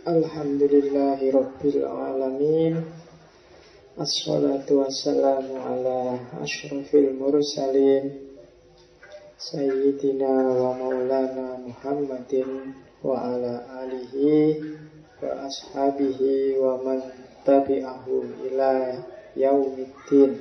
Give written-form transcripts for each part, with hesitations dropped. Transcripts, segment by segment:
Alhamdulillahirabbil alamin. Assalatu wassalamu ala asyrafil mursalin Sayyidina wa maulana Muhammadin wa ala alihi wa ashabihi wa man tabi'ahum ila yaumiddin.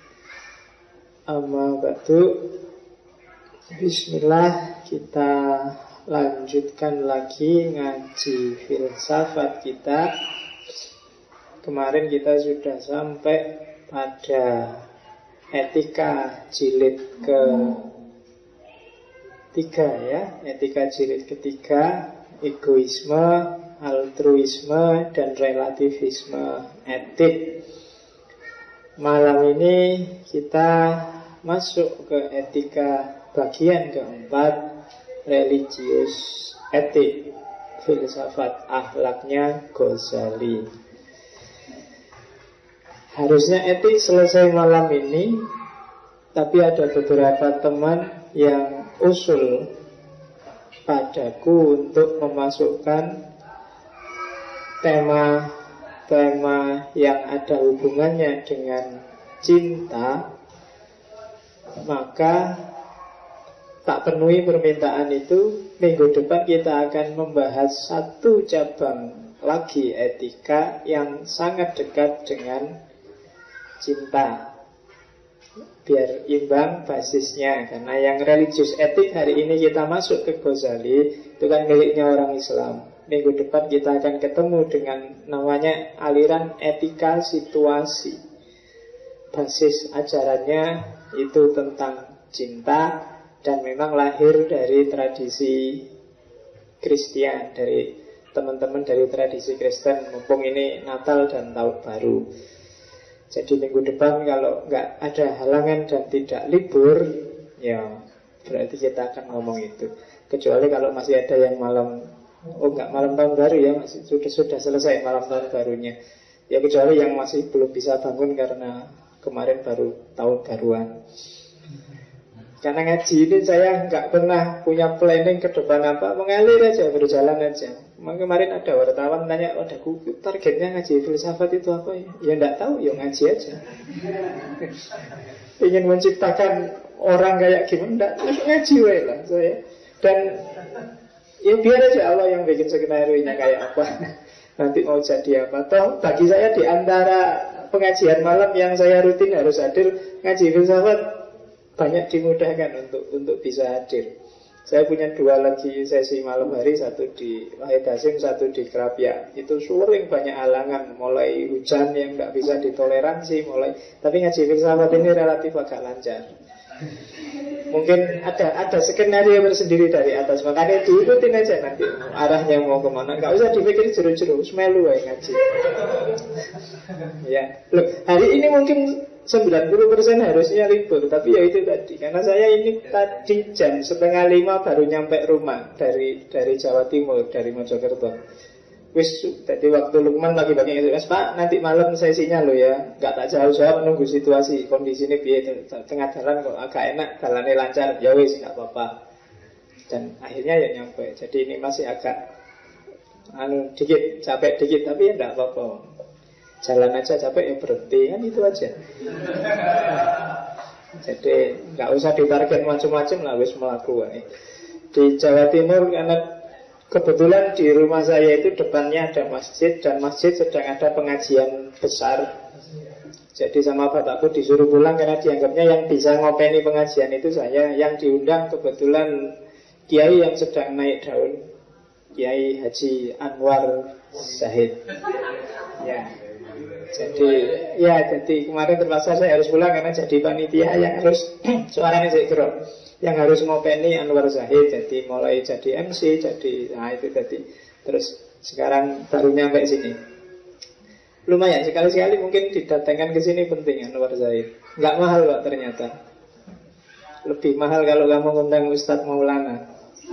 Amma ba'du. Bismillah, kita lanjutkan lagi ngaji filsafat kita. Kemarin kita sudah sampai pada etika jilid ke-3 ya. Etika jilid ketiga, egoisme, altruisme, dan relativisme etik. Malam ini kita masuk ke etika bagian keempat, religius etik, filsafat akhlaknya Ghazali. Harusnya etik selesai malam ini, tapi ada beberapa teman yang usul padaku untuk memasukkan tema-tema yang ada hubungannya dengan cinta. Maka tak penuhi permintaan itu, minggu depan kita akan membahas satu cabang lagi etika yang sangat dekat dengan cinta, biar imbang basisnya. Karena yang religius etik hari ini kita masuk ke Ghazali, itu kan miliknya orang Islam. Minggu depan kita akan ketemu dengan namanya aliran etika situasi. Basis ajarannya itu tentang cinta, dan memang lahir dari tradisi Kristen, dari teman-teman dari tradisi Kristen, mumpung ini Natal dan Tahun Baru. Jadi minggu depan kalau nggak ada halangan dan tidak libur, ya berarti kita akan ngomong itu. Kecuali kalau masih ada yang malam, nggak malam Tahun Baru ya, masih sudah selesai malam Tahun Barunya. Ya kecuali yang masih belum bisa bangun karena kemarin baru Tahun Baruan. Karena ngaji ini saya nggak pernah punya planning ke depan apa, mengalir aja, berjalan aja. Kemarin ada wartawan tanya, targetnya ngaji filsafat itu apa ya? Ya nggak tahu, ya ngaji aja. Ingin menciptakan orang kayak gimana, terus ngaji lah saya. Dan ya biar aja Allah yang bikin skenario-nya kayak apa. Nanti mau jadi apa. Toh bagi saya di antara pengajian malam yang saya rutin harus hadir, ngaji filsafat banyak dimudahkan untuk bisa hadir. Saya punya 2 lagi sesi malam hari, satu di Wahid Hasim, satu di Kerapia. Itu sering banyak halangan, mulai hujan yang nggak bisa ditoleransi, tapi ngaji filsafat ini relatif agak lancar. Mungkin ada skenario tersendiri dari atas, makanya diikutin aja nanti arahnya mau kemana. Nggak usah dipikir jeru-jeru, semelu aja ngaji. Ya, loh, hari ini mungkin 90% harusnya libur, tapi ya itu tadi, karena saya ini tadi jam 4:30 baru nyampe rumah dari Jawa Timur, dari Mojokerto. Wis, tadi waktu Lukman pagi-pagi SMS, Pak, nanti malam sesinya lo ya, nggak tak jauh-jauh menunggu situasi, kondisi ini biar tengah jalan kok agak enak, jalannya lancar, ya wis, nggak apa-apa. Dan akhirnya ya nyampe. Jadi ini masih agak dikit, capek dikit, tapi ya nggak apa-apa. Jalan aja capek ya berhenti, kan itu aja. Jadi nggak usah ditarget macam-macam lah, wis melaku. Di Jawa Timur karena kebetulan di rumah saya itu depannya ada masjid, dan masjid sedang ada pengajian besar. Jadi sama bapakku disuruh pulang karena dianggapnya yang bisa ngopeni pengajian itu saya. Yang diundang kebetulan kiai yang sedang naik daun, Kiai Haji Anwar Zahid. Ya. Jadi kemarin terpaksa saya harus pulang karena jadi panitia yang harus suaranya saya gerok, yang harus ngopeni Anwar Zahid. Jadi mulai jadi MC, itu tadi. Terus sekarang baru nyampe sini. Lumayan, sekali-sekali mungkin didatangkan ke sini penting Anwar Zahid. Nggak mahal kok ternyata. Lebih mahal kalau kamu ngundang Ustadz Maulana.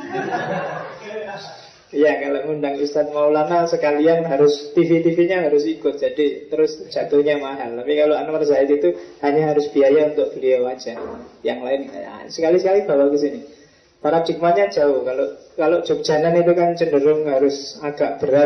Iya, kalau ngundang Ustadz Maulana sekalian harus TV-TV-nya harus ikut, jadi terus jatuhnya mahal. Tapi kalau Anwar Zahid itu hanya harus biaya untuk beliau aja. Yang lain ya, sekali-sekali bawa ke sini. Paradigmanya jauh. Kalau Jogjanan itu kan cenderung harus agak berat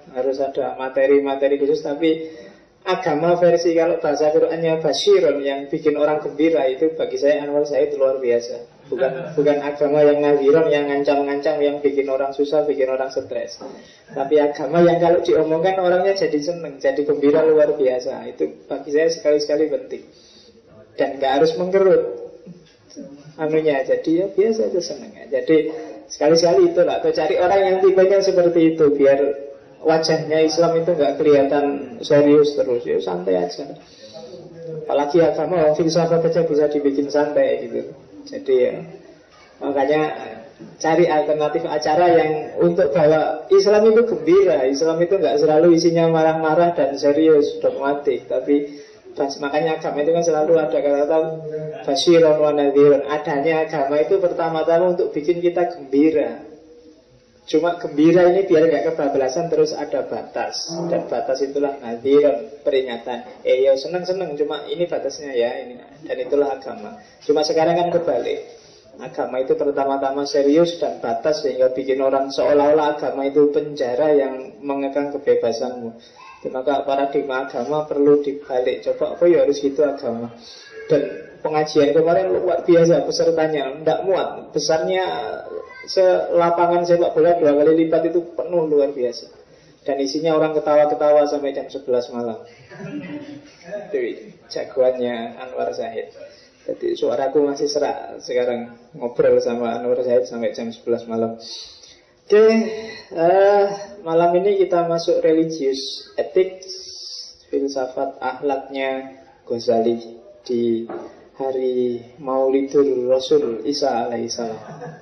harus ada materi-materi khusus. Tapi agama versi kalau bahasa Qurannya Basyirun, yang bikin orang gembira, itu bagi saya Anwar Said luar biasa. Bukan agama yang Nadhirun, yang ngancam-ngancam, yang bikin orang susah, bikin orang stres. Tapi agama yang kalau diomongkan orangnya jadi seneng, jadi gembira luar biasa. Itu bagi saya sekali-sekali penting. Dan gak harus menggerut anunya, jadi ya biasa aja seneng. Jadi sekali-sekali itulah, atau cari orang yang tipenya seperti itu, biar wajahnya Islam itu gak kelihatan serius terus, ya santai aja. Apalagi agama, filsafat aja bisa dibikin santai gitu. Jadi ya, makanya cari alternatif acara yang untuk bawa Islam itu gembira. Islam itu gak selalu isinya marah-marah dan serius, dogmatik. Tapi makanya agama itu kan selalu ada kata-kata Basyirun wa nadhirun. Adanya agama itu pertama-tama untuk bikin kita gembira. Cuma gembira ini biar gak kebablasan, terus ada batas. Dan batas itulah nadhirun, peringatan. Ya seneng-seneng, cuma ini batasnya ya ini. Dan itulah agama. Cuma sekarang kan kebalik. Agama itu pertama-tama serius dan batas, sehingga bikin orang seolah-olah agama itu penjara yang mengekang kebebasanmu. Maka paradigma agama perlu dibalik. Coba apa ya harus gitu agama. Dan pengajian kemarin luar biasa pesertanya, tidak muat. Besarnya selapangan sepak bola 2 kali lipat, itu penuh luar biasa. Dan isinya orang ketawa-ketawa sampai jam 11 malam. Itu jagoannya Anwar Zahid. Jadi suaraku masih serak sekarang ngobrol sama Anwar Zahid sampai jam 11 malam. Oke, malam ini kita masuk religious ethics, filsafat akhlaknya Ghazali di hari Maulidur Rasul Isa alaihissalam.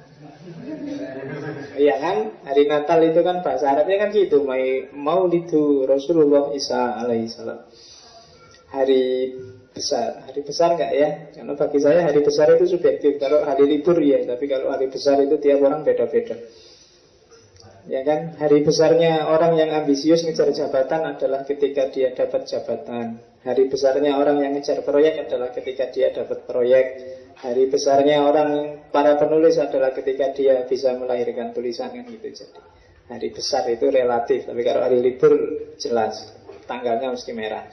Iya kan, hari Natal itu kan bahasa Arabnya kan gitu, Maulidur Rasulullah Isa alaihissalam. Hari besar nggak ya? Karena bagi saya hari besar itu subjektif. Kalau hari libur ya, tapi kalau hari besar itu tiap orang beda-beda. Ya kan, hari besarnya orang yang ambisius ngejar jabatan adalah ketika dia dapat jabatan. Hari besarnya orang yang ngejar proyek adalah ketika dia dapat proyek. Hari besarnya orang para penulis adalah ketika dia bisa melahirkan tulisan kan gitu. Jadi hari besar itu relatif, tapi kalau hari libur jelas tanggalnya mesti merah.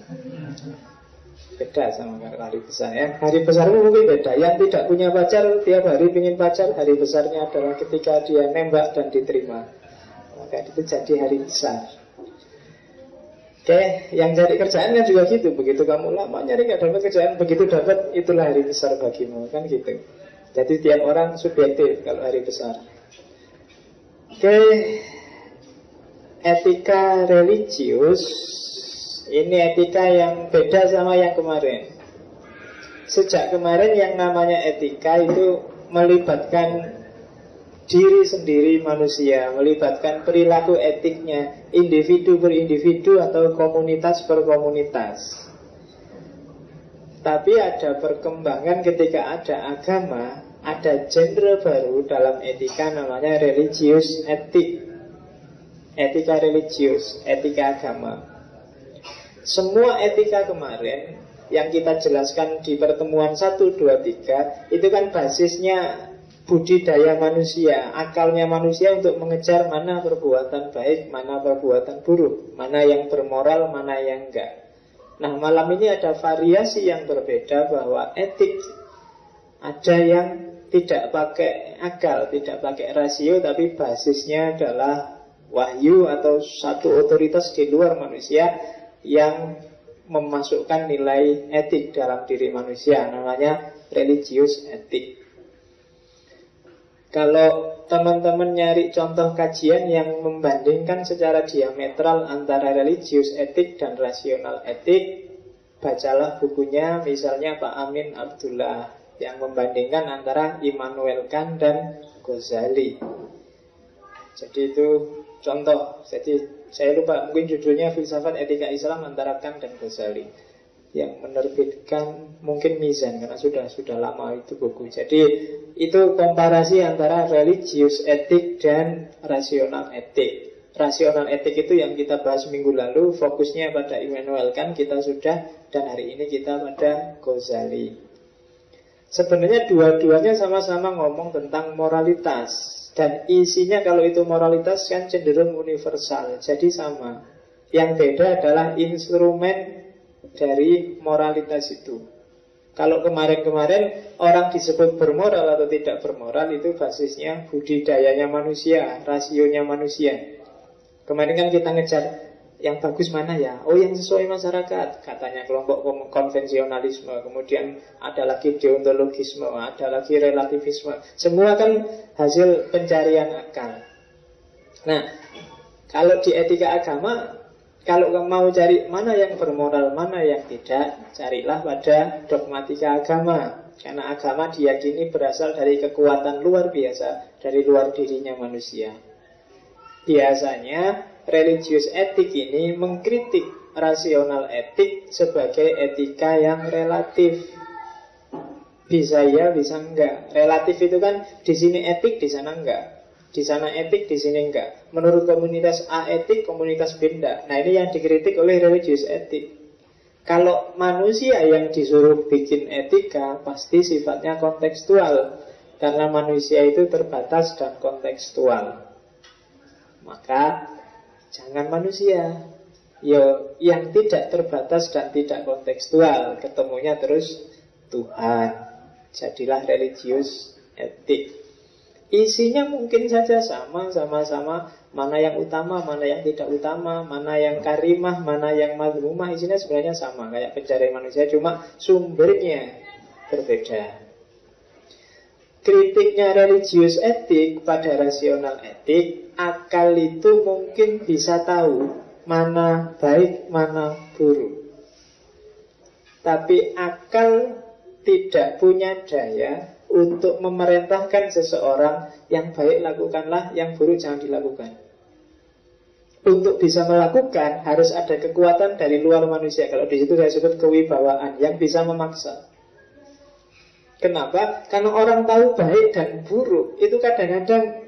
Beda sama hari besar ya. Hari besar itu mungkin beda. Yang tidak punya pacar tiap hari ingin pacar, hari besarnya adalah ketika dia nembak dan diterima. Maka itu jadi hari besar. Oke, yang cari kerjaan kan juga gitu. Begitu kamu lama nyari gak dapat kerjaan, begitu dapat, itulah hari besar bagimu. Kan gitu. Jadi tiap orang subjektif kalau hari besar. Oke, etika religius. Ini etika yang beda sama yang kemarin. Sejak kemarin yang namanya etika itu melibatkan diri sendiri manusia, melibatkan perilaku etiknya individu per individu atau komunitas per komunitas. Tapi ada perkembangan ketika ada agama, ada genre baru dalam etika namanya religious ethic. Etika religius, etika agama. Semua etika kemarin yang kita jelaskan di pertemuan 1, 2, 3 itu kan basisnya budidaya manusia, akalnya manusia untuk mengejar mana perbuatan baik, mana perbuatan buruk, mana yang bermoral, mana yang enggak. Nah, malam ini ada variasi yang berbeda, bahwa etik ada yang tidak pakai akal, tidak pakai rasio, tapi basisnya adalah wahyu atau satu otoritas di luar manusia yang memasukkan nilai etik dalam diri manusia, namanya religious ethic. Kalau teman-teman nyari contoh kajian yang membandingkan secara diametral antara religious ethic dan rasional ethic, bacalah bukunya misalnya Pak Amin Abdullah yang membandingkan antara Immanuel Kant dan Ghazali. Jadi itu contoh. Jadi saya lupa, mungkin judulnya Filsafat Etika Islam antara Kant dan Ghazali, yang menerbitkan mungkin Mizan, karena sudah lama itu buku. Jadi itu komparasi antara religious ethic dan rasional ethic. Rasional ethic itu yang kita bahas minggu lalu, fokusnya pada Immanuel Kant kita sudah, dan hari ini kita pada Ghazali. Sebenarnya dua-duanya sama-sama ngomong tentang moralitas Dan isinya kalau itu moralitas kan cenderung universal, jadi sama. Yang beda adalah instrumen dari moralitas itu. Kalau kemarin-kemarin orang disebut bermoral atau tidak bermoral, itu basisnya budidayanya manusia, rasionya manusia. Kemarin kan kita ngejar yang bagus mana ya? Oh, yang sesuai masyarakat, katanya kelompok konvensionalisme. Kemudian ada lagi deontologisme, ada lagi relativisme. Semua kan hasil pencarian akal. Nah, kalau di etika agama, kalau kamu mau cari mana yang bermoral, mana yang tidak, carilah pada dogmatika agama. Karena agama diyakini berasal dari kekuatan luar biasa, dari luar dirinya manusia. Biasanya religius etik ini mengkritik rasional etik sebagai etika yang relatif. Bisa ya, bisa enggak. Relatif itu kan di sini etik, di sana enggak. Di sana etik, di sini enggak. Menurut komunitas A etik, komunitas B enggak. Nah, ini yang dikritik oleh religius etik. Kalau manusia yang disuruh bikin etika, pasti sifatnya kontekstual. Karena manusia itu terbatas dan kontekstual. Maka jangan manusia. Yo, yang tidak terbatas dan tidak kontekstual, ketemunya terus Tuhan. Jadilah religius etik. Isinya mungkin saja sama-sama mana yang utama, mana yang tidak utama, mana yang karimah, mana yang mazmumah. Isinya sebenarnya sama, kayak pencarian manusia, cuma sumbernya berbeda. Kritiknya religius etik pada rasional etik, akal itu mungkin bisa tahu mana baik, mana buruk. Tapi akal tidak punya daya untuk memerintahkan seseorang, yang baik lakukanlah, yang buruk jangan dilakukan. Untuk bisa melakukan harus ada kekuatan dari luar manusia. Kalau di situ saya sebut kewibawaan, yang bisa memaksa. Kenapa? Karena orang tahu baik dan buruk itu kadang-kadang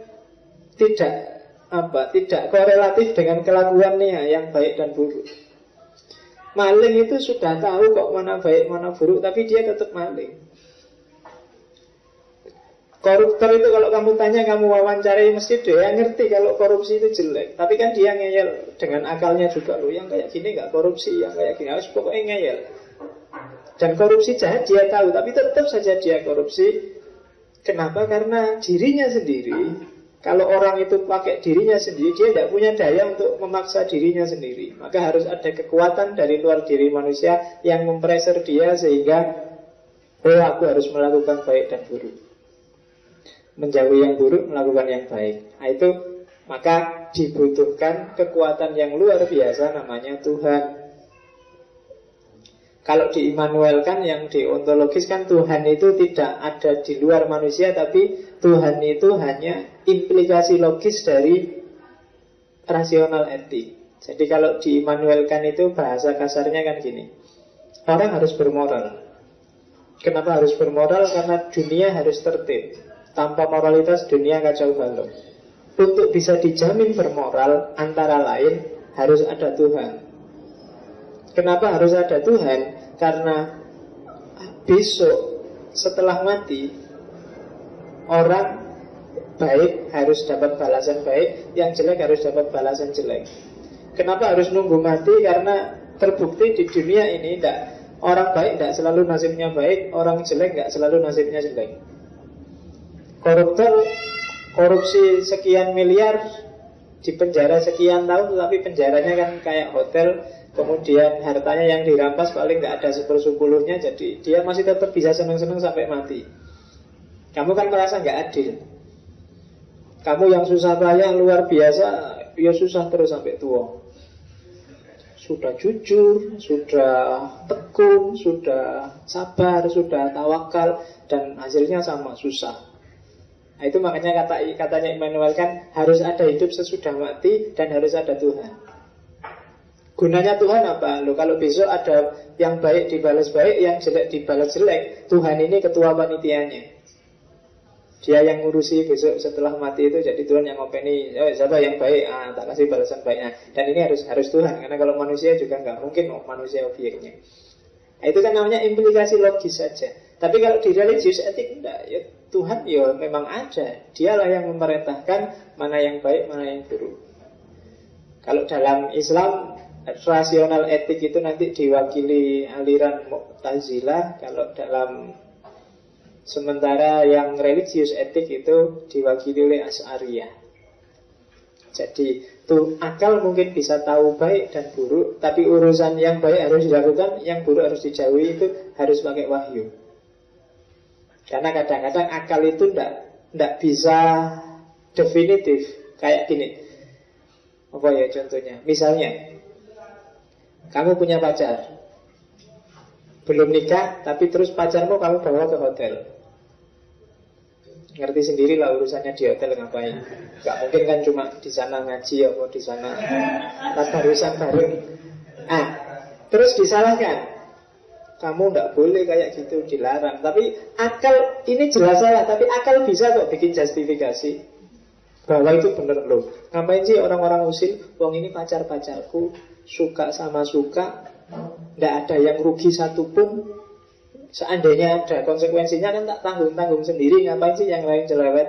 tidak korelatif dengan kelakuannya yang baik dan buruk. Maling itu sudah tahu kok mana baik mana buruk, tapi dia tetap maling. Koruptor itu kalau kamu tanya, kamu wawancarai, mesti dia ngerti kalau korupsi itu jelek. Tapi kan dia ngeyel dengan akalnya juga loh. Yang kayak gini gak korupsi, yang kayak gini harus pokoknya ngeyel. Dan korupsi jahat dia tahu, tapi tetap saja dia korupsi. Kenapa? Karena dirinya sendiri. Kalau orang itu pakai dirinya sendiri, dia tidak punya daya untuk memaksa dirinya sendiri. Maka harus ada kekuatan dari luar diri manusia yang mempressure dia sehingga aku harus melakukan baik dan buruk, menjauhi yang buruk, melakukan yang baik. Nah itu, maka dibutuhkan kekuatan yang luar biasa, namanya Tuhan. Kalau di Immanuel yang deontologis kan Tuhan itu tidak ada di luar manusia, tapi Tuhan itu hanya implikasi logis dari rasional etik. Jadi kalau di Immanuel itu bahasa kasarnya kan gini, orang harus bermoral. Kenapa harus bermoral? Karena dunia harus tertib. Tanpa moralitas dunia kacau balau. Untuk bisa dijamin bermoral, antara lain harus ada Tuhan. Kenapa harus ada Tuhan? Karena besok setelah mati, orang baik harus dapat balasan baik, yang jelek harus dapat balasan jelek. Kenapa harus nunggu mati? Karena terbukti di dunia ini orang baik tidak selalu nasibnya baik, orang jelek tidak selalu nasibnya jelek. Koruptor korupsi sekian miliar, di penjara sekian tahun, tapi penjaranya kan kayak hotel. Kemudian hartanya yang dirampas paling nggak ada 1/10-nya, jadi dia masih tetap bisa senang-senang sampai mati. Kamu kan merasa nggak adil. Kamu yang susah payah luar biasa, ya susah terus sampai tua. Sudah jujur, sudah tekun, sudah sabar, sudah tawakal, dan hasilnya sama, susah. Nah, itu makanya katanya Immanuel kan harus ada hidup sesudah mati dan harus ada Tuhan. Gunanya Tuhan apa? Loh, kalau besok ada yang baik dibalas baik, yang jelek dibalas jelek, Tuhan ini ketua panitianya. Dia yang ngurusi besok setelah mati itu, jadi Tuhan yang ngopeni, siapa yang baik, tak kasih balasan baiknya. Dan ini harus Tuhan, karena kalau manusia juga nggak mungkin manusia objeknya. Nah, itu kan namanya implikasi logis saja. Tapi kalau di religius etik enggak, ya Tuhan ya memang ada. Dialah yang memerintahkan mana yang baik, mana yang buruk. Kalau dalam Islam rasional etik itu nanti diwakili aliran Mu'tazilah. Kalau dalam sementara yang religius etik itu diwakili oleh Asy'ariyah. Jadi tuh akal mungkin bisa tahu baik dan buruk, tapi urusan yang baik harus dilakukan, yang buruk harus dijauhi, itu harus pakai wahyu. Karena kadang-kadang akal itu ndak bisa definitif. Kayak gini, apa ya contohnya? Misalnya kamu punya pacar, belum nikah, tapi terus pacarmu kamu bawa ke hotel. Ngerti sendiri lah urusannya di hotel ngapain. Gak mungkin kan cuma di sana ngaji atau di sana tadarusan bareng. Terus disalahkan, kamu nggak boleh kayak gitu, dilarang. Tapi akal ini jelas salah, tapi akal bisa kok bikin justifikasi bahwa itu bener loh. Ngapain sih orang-orang usil? Wong ini pacar-pacarku, suka sama suka, nggak ada yang rugi satupun. Seandainya ada konsekuensinya kan tak tanggung-tanggung sendiri. Ngapain sih yang lain cerewet?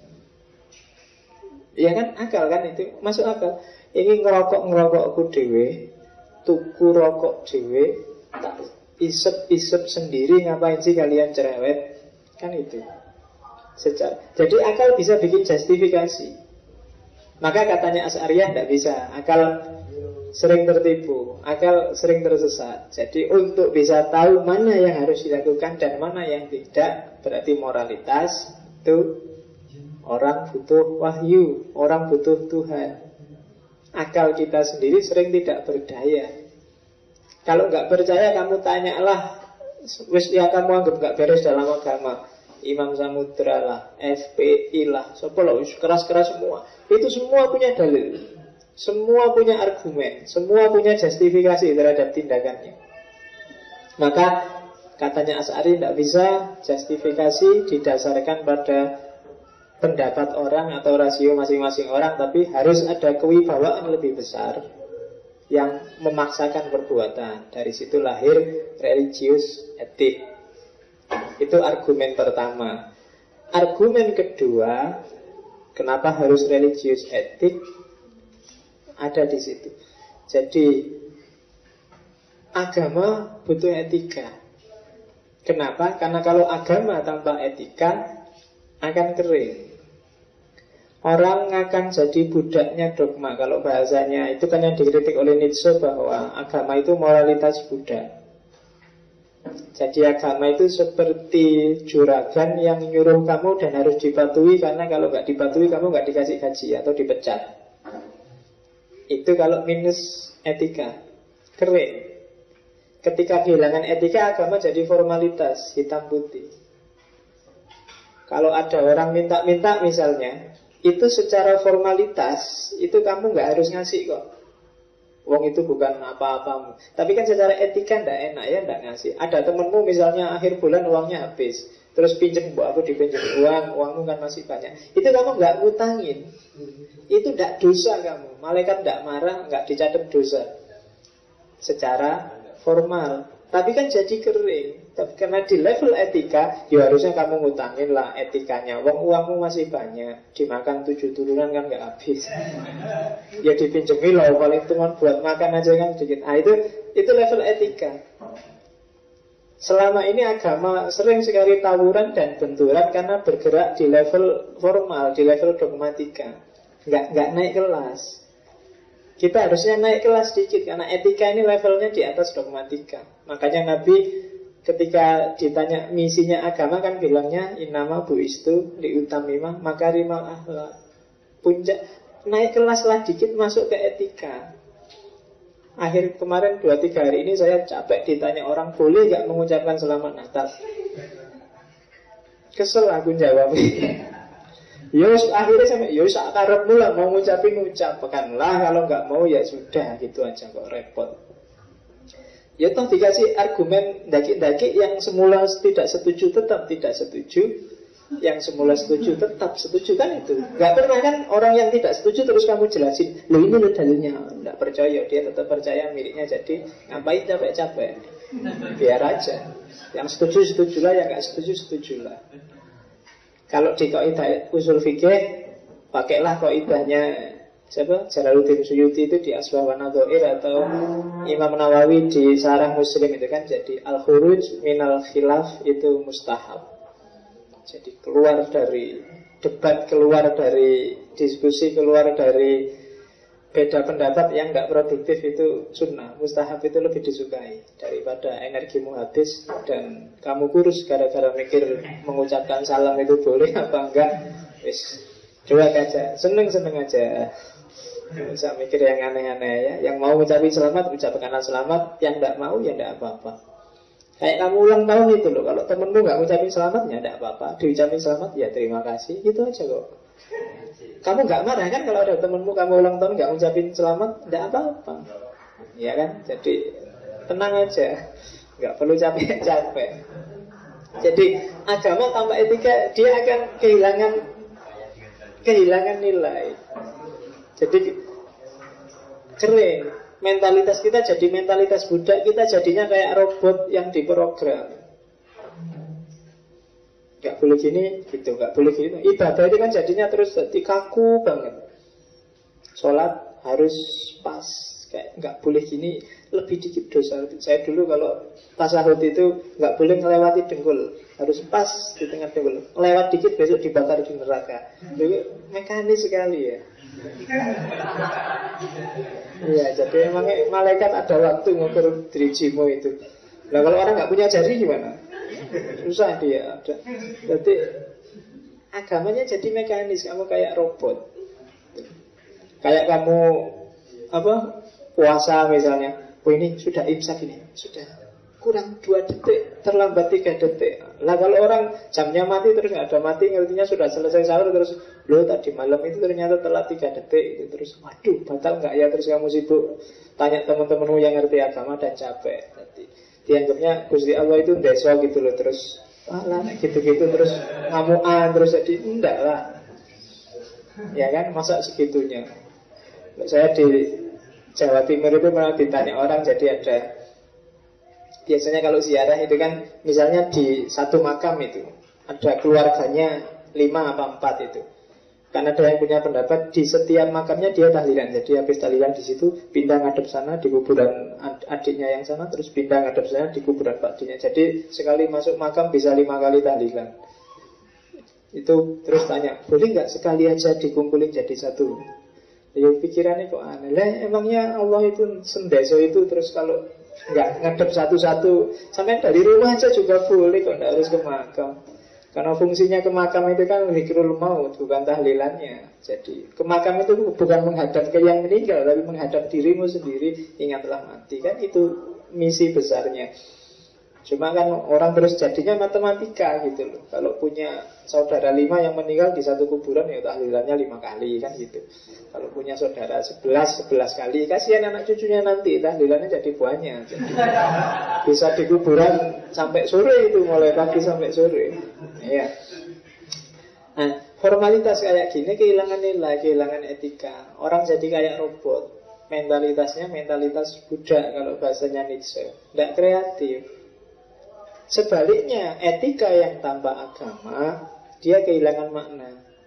Ya kan akal kan itu, masuk akal. Ini ngerokokku dewe, tuku rokok dewe, tak isep-isep sendiri, ngapain sih kalian cerewet? Kan itu. Jadi akal bisa bikin justifikasi. Maka katanya Asy'ariyah tidak bisa. Akal sering tertipu, akal sering tersesat. Jadi untuk bisa tahu mana yang harus dilakukan dan mana yang tidak, berarti moralitas itu orang butuh wahyu, orang butuh Tuhan. Akal kita sendiri sering tidak berdaya. Kalau nggak percaya kamu tanyalah, wis ya kamu anggap nggak beres dalam agama, Imam Samudra lah, FPI lah, sopo lah, keras-keras semua. Itu semua punya dalil, semua punya argumen, semua punya justifikasi terhadap tindakannya. Maka katanya Asy'ari tidak bisa justifikasi didasarkan pada pendapat orang atau rasio masing-masing orang, tapi harus ada kewibawaan lebih besar yang memaksakan perbuatan. Dari situ lahir religius etik. Itu argumen pertama. Argumen kedua, kenapa harus religius etik, ada di situ. Jadi agama butuh etika. Kenapa? Karena kalau agama tanpa etika akan kering. Orang akan jadi budaknya dogma. Kalau bahasanya itu kan yang dikritik oleh Nietzsche, bahwa agama itu moralitas budak. Jadi agama itu seperti juragan yang nyuruh kamu dan harus dipatuhi, karena kalau nggak dipatuhi kamu nggak dikasih gaji atau dipecat. Itu kalau minus etika, kering. Ketika kehilangan etika, agama jadi formalitas, hitam putih. Kalau ada orang minta-minta misalnya, itu secara formalitas, itu kamu nggak harus ngasih kok. Wong itu bukan apa-apamu. Tapi kan secara etika ndak enak ya ndak ngasih. Ada temenmu misalnya akhir bulan uangnya habis, terus pinjem, aku dipinjem uangmu kan masih banyak. Itu kamu nggak ngutangin. Itu ndak dosa kamu. Malaikat ndak marah, nggak dicatat dosa secara formal. Tapi kan jadi kering. Tapi karena di level etika, ya harusnya kamu ngutangin lah etikanya. Uangmu masih banyak, dimakan 7 turunan kan nggak habis. Ya dipinjemi loh, paling cuma buat makan aja kan sedikit. Itu level etika. Selama ini agama sering sekali tawuran dan benturan karena bergerak di level formal, di level dogmatika. Nggak naik kelas. Kita harusnya naik kelas sedikit, karena etika ini levelnya di atas dogmatika. Makanya Nabi ketika ditanya misinya agama kan bilangnya innama bu'istu liutamima makarimal akhlak. Puncak, naik kelas lah dikit, masuk ke etika. Akhir kemarin 2-3 hari ini saya capek ditanya orang, boleh gak mengucapkan selamat Natal? Kesel aku jawabnya. Yus akhirnya sampai yus akarepmu lah, mau ngucapkan lah, kalau nggak mau ya sudah, gitu aja, kok repot. Ya toh dikasih argumen daki-daki yang semula tidak setuju tetap tidak setuju. Yang semula setuju tetap setuju kan itu. Gak pernah kan orang yang tidak setuju terus kamu jelasin, loh ini loh dalilnya. Tidak percaya, dia tetap percaya miliknya. Jadi ngapain capek-capek, biar aja. Yang setuju setujulah, yang gak setuju setujulah. Kalau di kaidah usul fikih, pakailah kaidahnya siapa? Jalaluddin Suyuti itu di Asbah wa Nadhair, atau Imam Nawawi di Sarah Muslim itu kan. Jadi al-khuruj minal khilaf itu mustahab. Jadi keluar dari debat, keluar dari diskusi, keluar dari beda pendapat yang nggak produktif itu sunnah. Mustahab itu lebih disukai daripada energimu habis dan kamu kurus gara-gara mikir mengucapkan salam itu boleh apa enggak. Wis cuek aja, seneng-seneng aja. Nggak usah mikir yang aneh-aneh ya. Yang mau ucapin selamat, ucapkanlah selamat. Yang nggak mau ya nggak apa-apa. Kayak kamu ulang tahun itu loh, kalau temenmu nggak ucapin selamat ya tidak apa-apa, diucapin selamat ya terima kasih, gitu aja kok. Kamu nggak marah kan kalau ada temenmu kamu ulang tahun nggak ucapin selamat, tidak apa-apa, ya kan? Jadi tenang aja, nggak perlu capek-capek. Jadi agama tanpa etika dia akan kehilangan nilai. Jadi kering. Mentalitas kita jadi mentalitas budak, kita jadinya kayak robot yang diprogram. Gak boleh gini, gitu, gak boleh gini. Ibadah itu kan jadinya terus jadi kaku banget. Sholat harus pas, kayak gak boleh gini, lebih dikit dosa. Saya dulu kalau tasahud itu gak boleh melewati dengkul, harus pas di tengah dengkul. Lewat dikit besok dibakar di neraka. Jadi mekanis sekali ya. Iya, jadi emang malaikat ada waktu ngukur dirijimu itu. Nah kalau orang nggak punya jari gimana? Susah dia. Jadi agamanya jadi mekanis, kamu kayak robot. Kayak kamu puasa misalnya. Oh ini sudah imsak ini, sudah kurang 2 detik, terlambat 3 detik. Lah kalau orang jamnya mati terus nggak ada mati, ngertinya sudah selesai sahur terus lo tadi malam itu ternyata telat 3 detik itu terus waduh batal nggak ya, terus kamu sibuk tanya teman-temanmu yang ngerti agama dan capek. Nanti dianggapnya Gusti Allah itu deso gitu loh, terus lah gitu-gitu terus ngamuan terus jadi enggak lah. Ya kan masa segitunya. Saya di Jawa Timur itu pernah ditanya orang, jadi ada biasanya kalau ziarah itu kan misalnya di satu makam itu ada keluarganya 5 apa 4 itu. Kan ada yang punya pendapat di setiap makamnya dia tahlilan. Jadi habis tahlilan di situ pindah ngadep sana di kuburan adiknya yang sana, terus pindah ngadep sana di kuburan pakciknya. Jadi sekali masuk makam bisa 5 kali tahlilan. Itu terus tanya, boleh nggak sekali aja dikumpulin jadi satu? Ya pikirannya kok aneh. Lah emangnya Allah itu sendeso itu terus kalau nggak ngadep satu-satu sampai dari rumah aja juga boleh kok, nggak harus ke makam. Karena fungsinya ke makam itu kan zikrul maut, bukan tahlilannya. Jadi ke makam itu bukan menghadap ke yang meninggal, tapi menghadap dirimu sendiri. Ingatlah mati, kan itu misi besarnya. Cuma kan orang terus jadinya matematika gitu loh. Kalau punya saudara 5 yang meninggal di satu kuburan, ya tahlilannya 5 kali kan gitu. Kalau punya saudara 11 kali. Kasihan anak cucunya nanti, tahlilannya jadi banyak. Jadi bisa di kuburan sampai sore itu, mulai pagi sampai sore. Ya. Nah, formalitas kayak gini kehilangan nilai, kehilangan etika. Orang jadi kayak robot. Mentalitasnya mentalitas budak kalau bahasanya Nietzsche. Tidak kreatif. Sebaliknya, etika yang tanpa agama, dia kehilangan makna.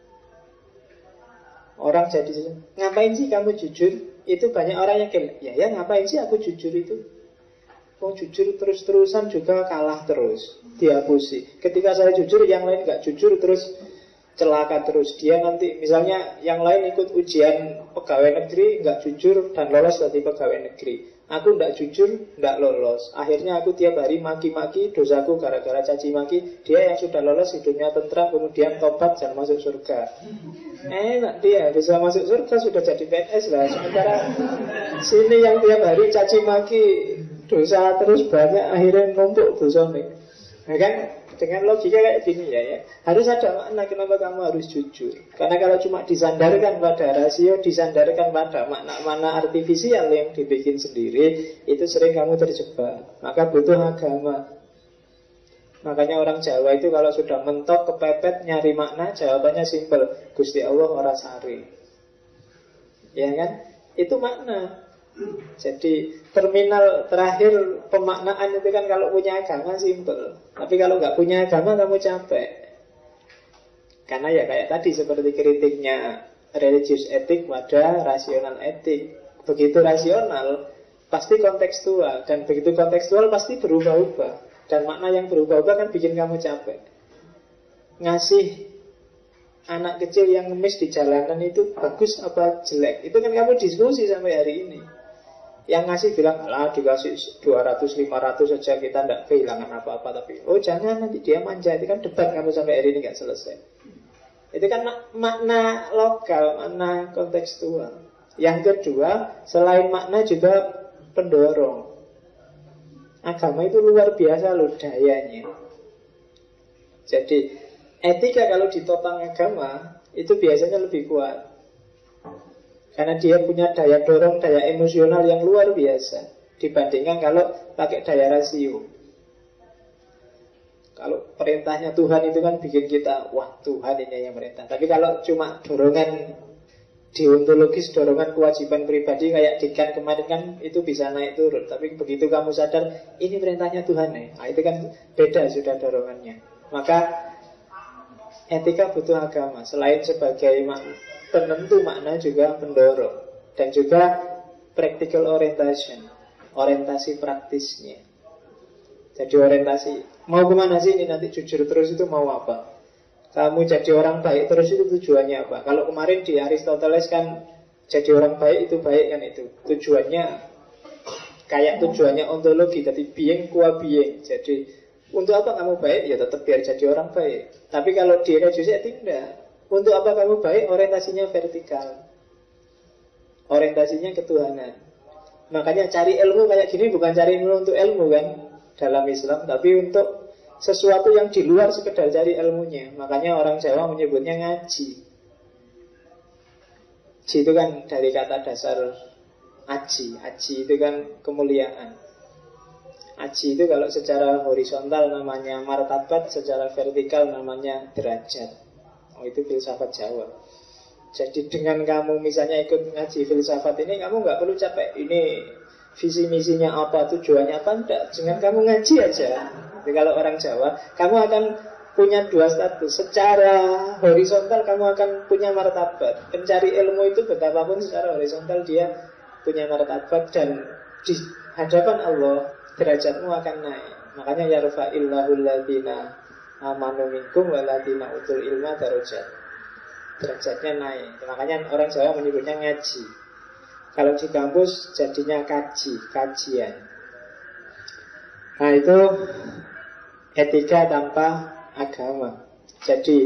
Orang jadi, ngapain sih kamu jujur? Itu banyak orang yang ya ngapain sih aku jujur itu? Oh jujur terus-terusan juga kalah terus, dihapusi. Ketika saya jujur, yang lain gak jujur terus celaka terus. Dia nanti, misalnya yang lain ikut ujian pegawai negeri, gak jujur dan lolos dari pegawai negeri. Aku tidak jujur, tidak lolos. Akhirnya aku tiap hari maki-maki, dosaku gara-gara caci maki. Dia yang sudah lolos hidupnya tentram, kemudian tobat dan masuk surga. Enak dia, bisa masuk surga, sudah jadi PNS lah. Sementara sini yang tiap hari caci maki, dosa terus banyak, akhirnya numpuk dosa nih. Nah kan, dengan logika kayak gini ya, harus ada makna kenapa kamu harus jujur. Karena kalau cuma disandarkan pada rasio, disandarkan pada makna-makna artifisial yang dibikin sendiri, itu sering kamu terjebak. Maka butuh agama. Makanya orang Jawa itu kalau sudah mentok kepepet nyari makna, jawabannya simpel, Gusti Allah ora sari. Ya kan? Itu makna. Jadi terminal terakhir pemaknaan itu kan kalau punya agama simpel. Tapi kalau nggak punya agama kamu capek. Karena ya kayak tadi seperti kritiknya religius etik pada rasional etik. Begitu rasional pasti kontekstual, dan begitu kontekstual pasti berubah-ubah. Dan makna yang berubah-ubah kan bikin kamu capek. Ngasih anak kecil yang ngemis di jalanan itu bagus apa jelek, itu kan kamu diskusi sampai hari ini. Yang ngasih bilang, alah dikasih 200-500 saja kita tidak kehilangan apa-apa. Tapi, oh jangan nanti dia manja. Itu kan debat kamu sampai hari ini gak selesai. Itu kan makna lokal, makna kontekstual. Yang kedua, selain makna juga pendorong. Agama itu luar biasa loh dayanya. Jadi etika kalau ditopang agama itu biasanya lebih kuat, karena dia punya daya dorong, daya emosional yang luar biasa dibandingkan kalau pakai daya rasio. Kalau perintahnya Tuhan itu kan bikin kita, wah Tuhan ini yang perintah. Tapi kalau cuma dorongan deontologis, dorongan kewajiban pribadi kayak Dikan kemarin kan itu bisa naik turun. Tapi begitu kamu sadar ini perintahnya Tuhan nih, nah, itu kan beda sudah dorongannya. Maka etika butuh agama selain sebagai penentu makna juga pendorong, dan juga practical orientation, orientasi praktisnya. Jadi orientasi mau kemana sih ini nanti, jujur terus itu mau apa? Kamu jadi orang baik terus itu tujuannya apa? Kalau kemarin di Aristoteles kan jadi orang baik itu baik kan, itu tujuannya kayak tujuannya ontologi, jadi being qua being. Jadi untuk apa kamu baik? Ya tetap biar jadi orang baik. Tapi kalau di religius etik tidak. Untuk apa kamu baik? Orientasinya vertikal, orientasinya ketuhanan. Makanya cari ilmu kayak gini bukan cari ilmu untuk ilmu kan dalam Islam, tapi untuk sesuatu yang di luar sekedar cari ilmunya. Makanya orang Jawa menyebutnya ngaji. Ji itu kan dari kata dasar aji. Aji itu kan kemuliaan. Aji itu kalau secara horizontal namanya martabat, secara vertikal namanya derajat. Oh, itu filsafat Jawa. Jadi dengan kamu misalnya ikut ngaji filsafat ini, kamu nggak perlu capek ini visi misinya apa, tujuannya apa, enggak. Dengan kamu ngaji aja. Jadi kalau orang Jawa, kamu akan punya dua status. Secara horizontal kamu akan punya martabat. Pencari ilmu itu betapapun secara horizontal dia punya martabat, dan di hadapan Allah derajatmu akan naik. Makanya yarfa'illahu alladhina amanu minkum waladhina utul ilma darajat. Derajatnya naik. Makanya orang Jawa menyebutnya ngaji. Kalau di kampus jadinya kaji, kajian. Nah itu etika tanpa agama. Jadi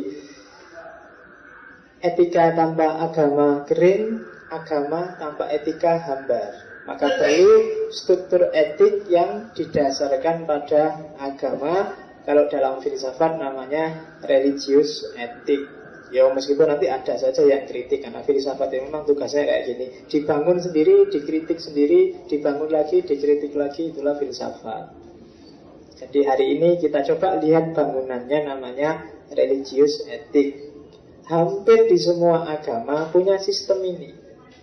etika tanpa agama kering, agama tanpa etika hambar. Maka perlu struktur etik yang didasarkan pada agama. Kalau dalam filsafat namanya religius etik. Ya meskipun nanti ada saja yang kritik, karena filsafat itu memang tugasnya kayak gini, dibangun sendiri, dikritik sendiri, dibangun lagi, dikritik lagi, itulah filsafat. Jadi hari ini kita coba lihat bangunannya namanya religius etik. Hampir di semua agama punya sistem ini.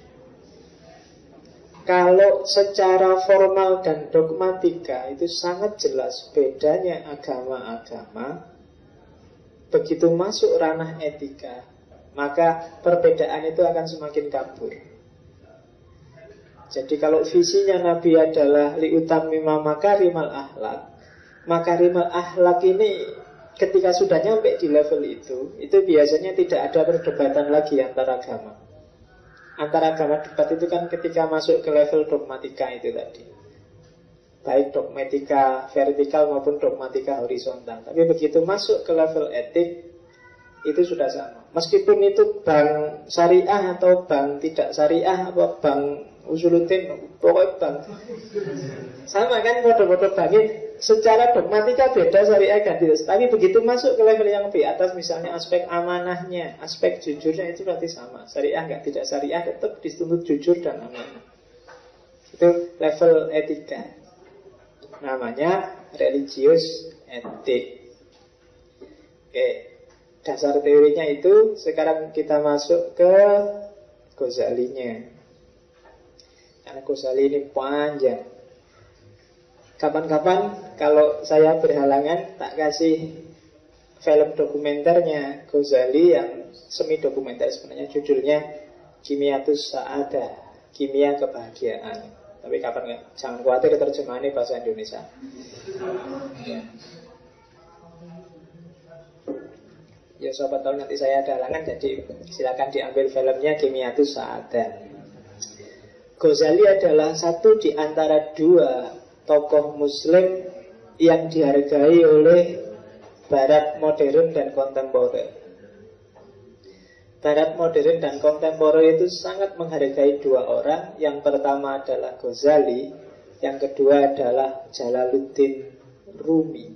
Kalau secara formal dan dogmatika itu sangat jelas bedanya agama-agama. Begitu masuk ranah etika, maka perbedaan itu akan semakin kabur. Jadi kalau visinya Nabi adalah liutammima makarimal akhlak, makarimal akhlak ini ketika sudah nyampe di level itu biasanya tidak ada perdebatan lagi antara agama. Antara agama debat itu kan ketika masuk ke level dogmatika itu tadi, baik dogmatika vertikal maupun dogmatika horizontal. Tapi begitu masuk ke level etik, itu sudah sama. Meskipun itu bank syariah atau bank tidak syariah, atau bank usuluddin, pokoknya bank sama kan, bodoh-bodoh banknya. Secara dogmatika beda syariah kan tidak. Tapi begitu masuk ke level yang lebih atas, misalnya aspek amanahnya, aspek jujurnya, itu berarti sama. Syariah nggak tidak syariah tetap dituntut jujur dan amanah. Itu level etika. Namanya religius etik. Oke, dasar teorinya itu. Sekarang kita masuk ke Ghazalinya. Karena Ghazali ini panjang. Kapan-kapan kalau saya berhalangan tak kasih film dokumenternya Ghazali yang semi dokumenter, sebenarnya judulnya Kimiatus Sa'adah, Kimia Kebahagiaan. Tapi kapan jangan khawatir, terjemahannya bahasa Indonesia. Ya. Ya siapa tahu nanti saya ada halangan, jadi silakan diambil filmnya Kimiatus Sa'adah. Ghazali adalah satu di antara dua tokoh muslim yang dihargai oleh Barat modern dan kontemporer. Barat modern dan kontemporer itu sangat menghargai dua orang. Yang pertama adalah Ghazali, yang kedua adalah Jalaluddin Rumi.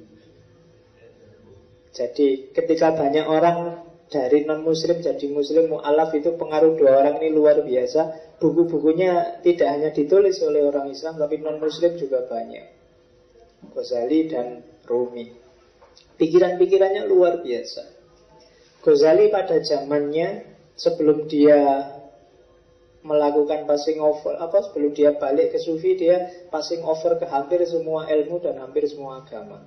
Jadi ketika banyak orang dari non-muslim jadi muslim mu'alaf, itu pengaruh dua orang ini luar biasa. Buku-bukunya tidak hanya ditulis oleh orang Islam, tapi non-muslim juga banyak. Ghazali dan Rumi. Pikiran-pikirannya luar biasa. Ghazali pada zamannya, sebelum dia melakukan passing over, sebelum dia balik ke Sufi, dia passing over ke hampir semua ilmu dan hampir semua agama,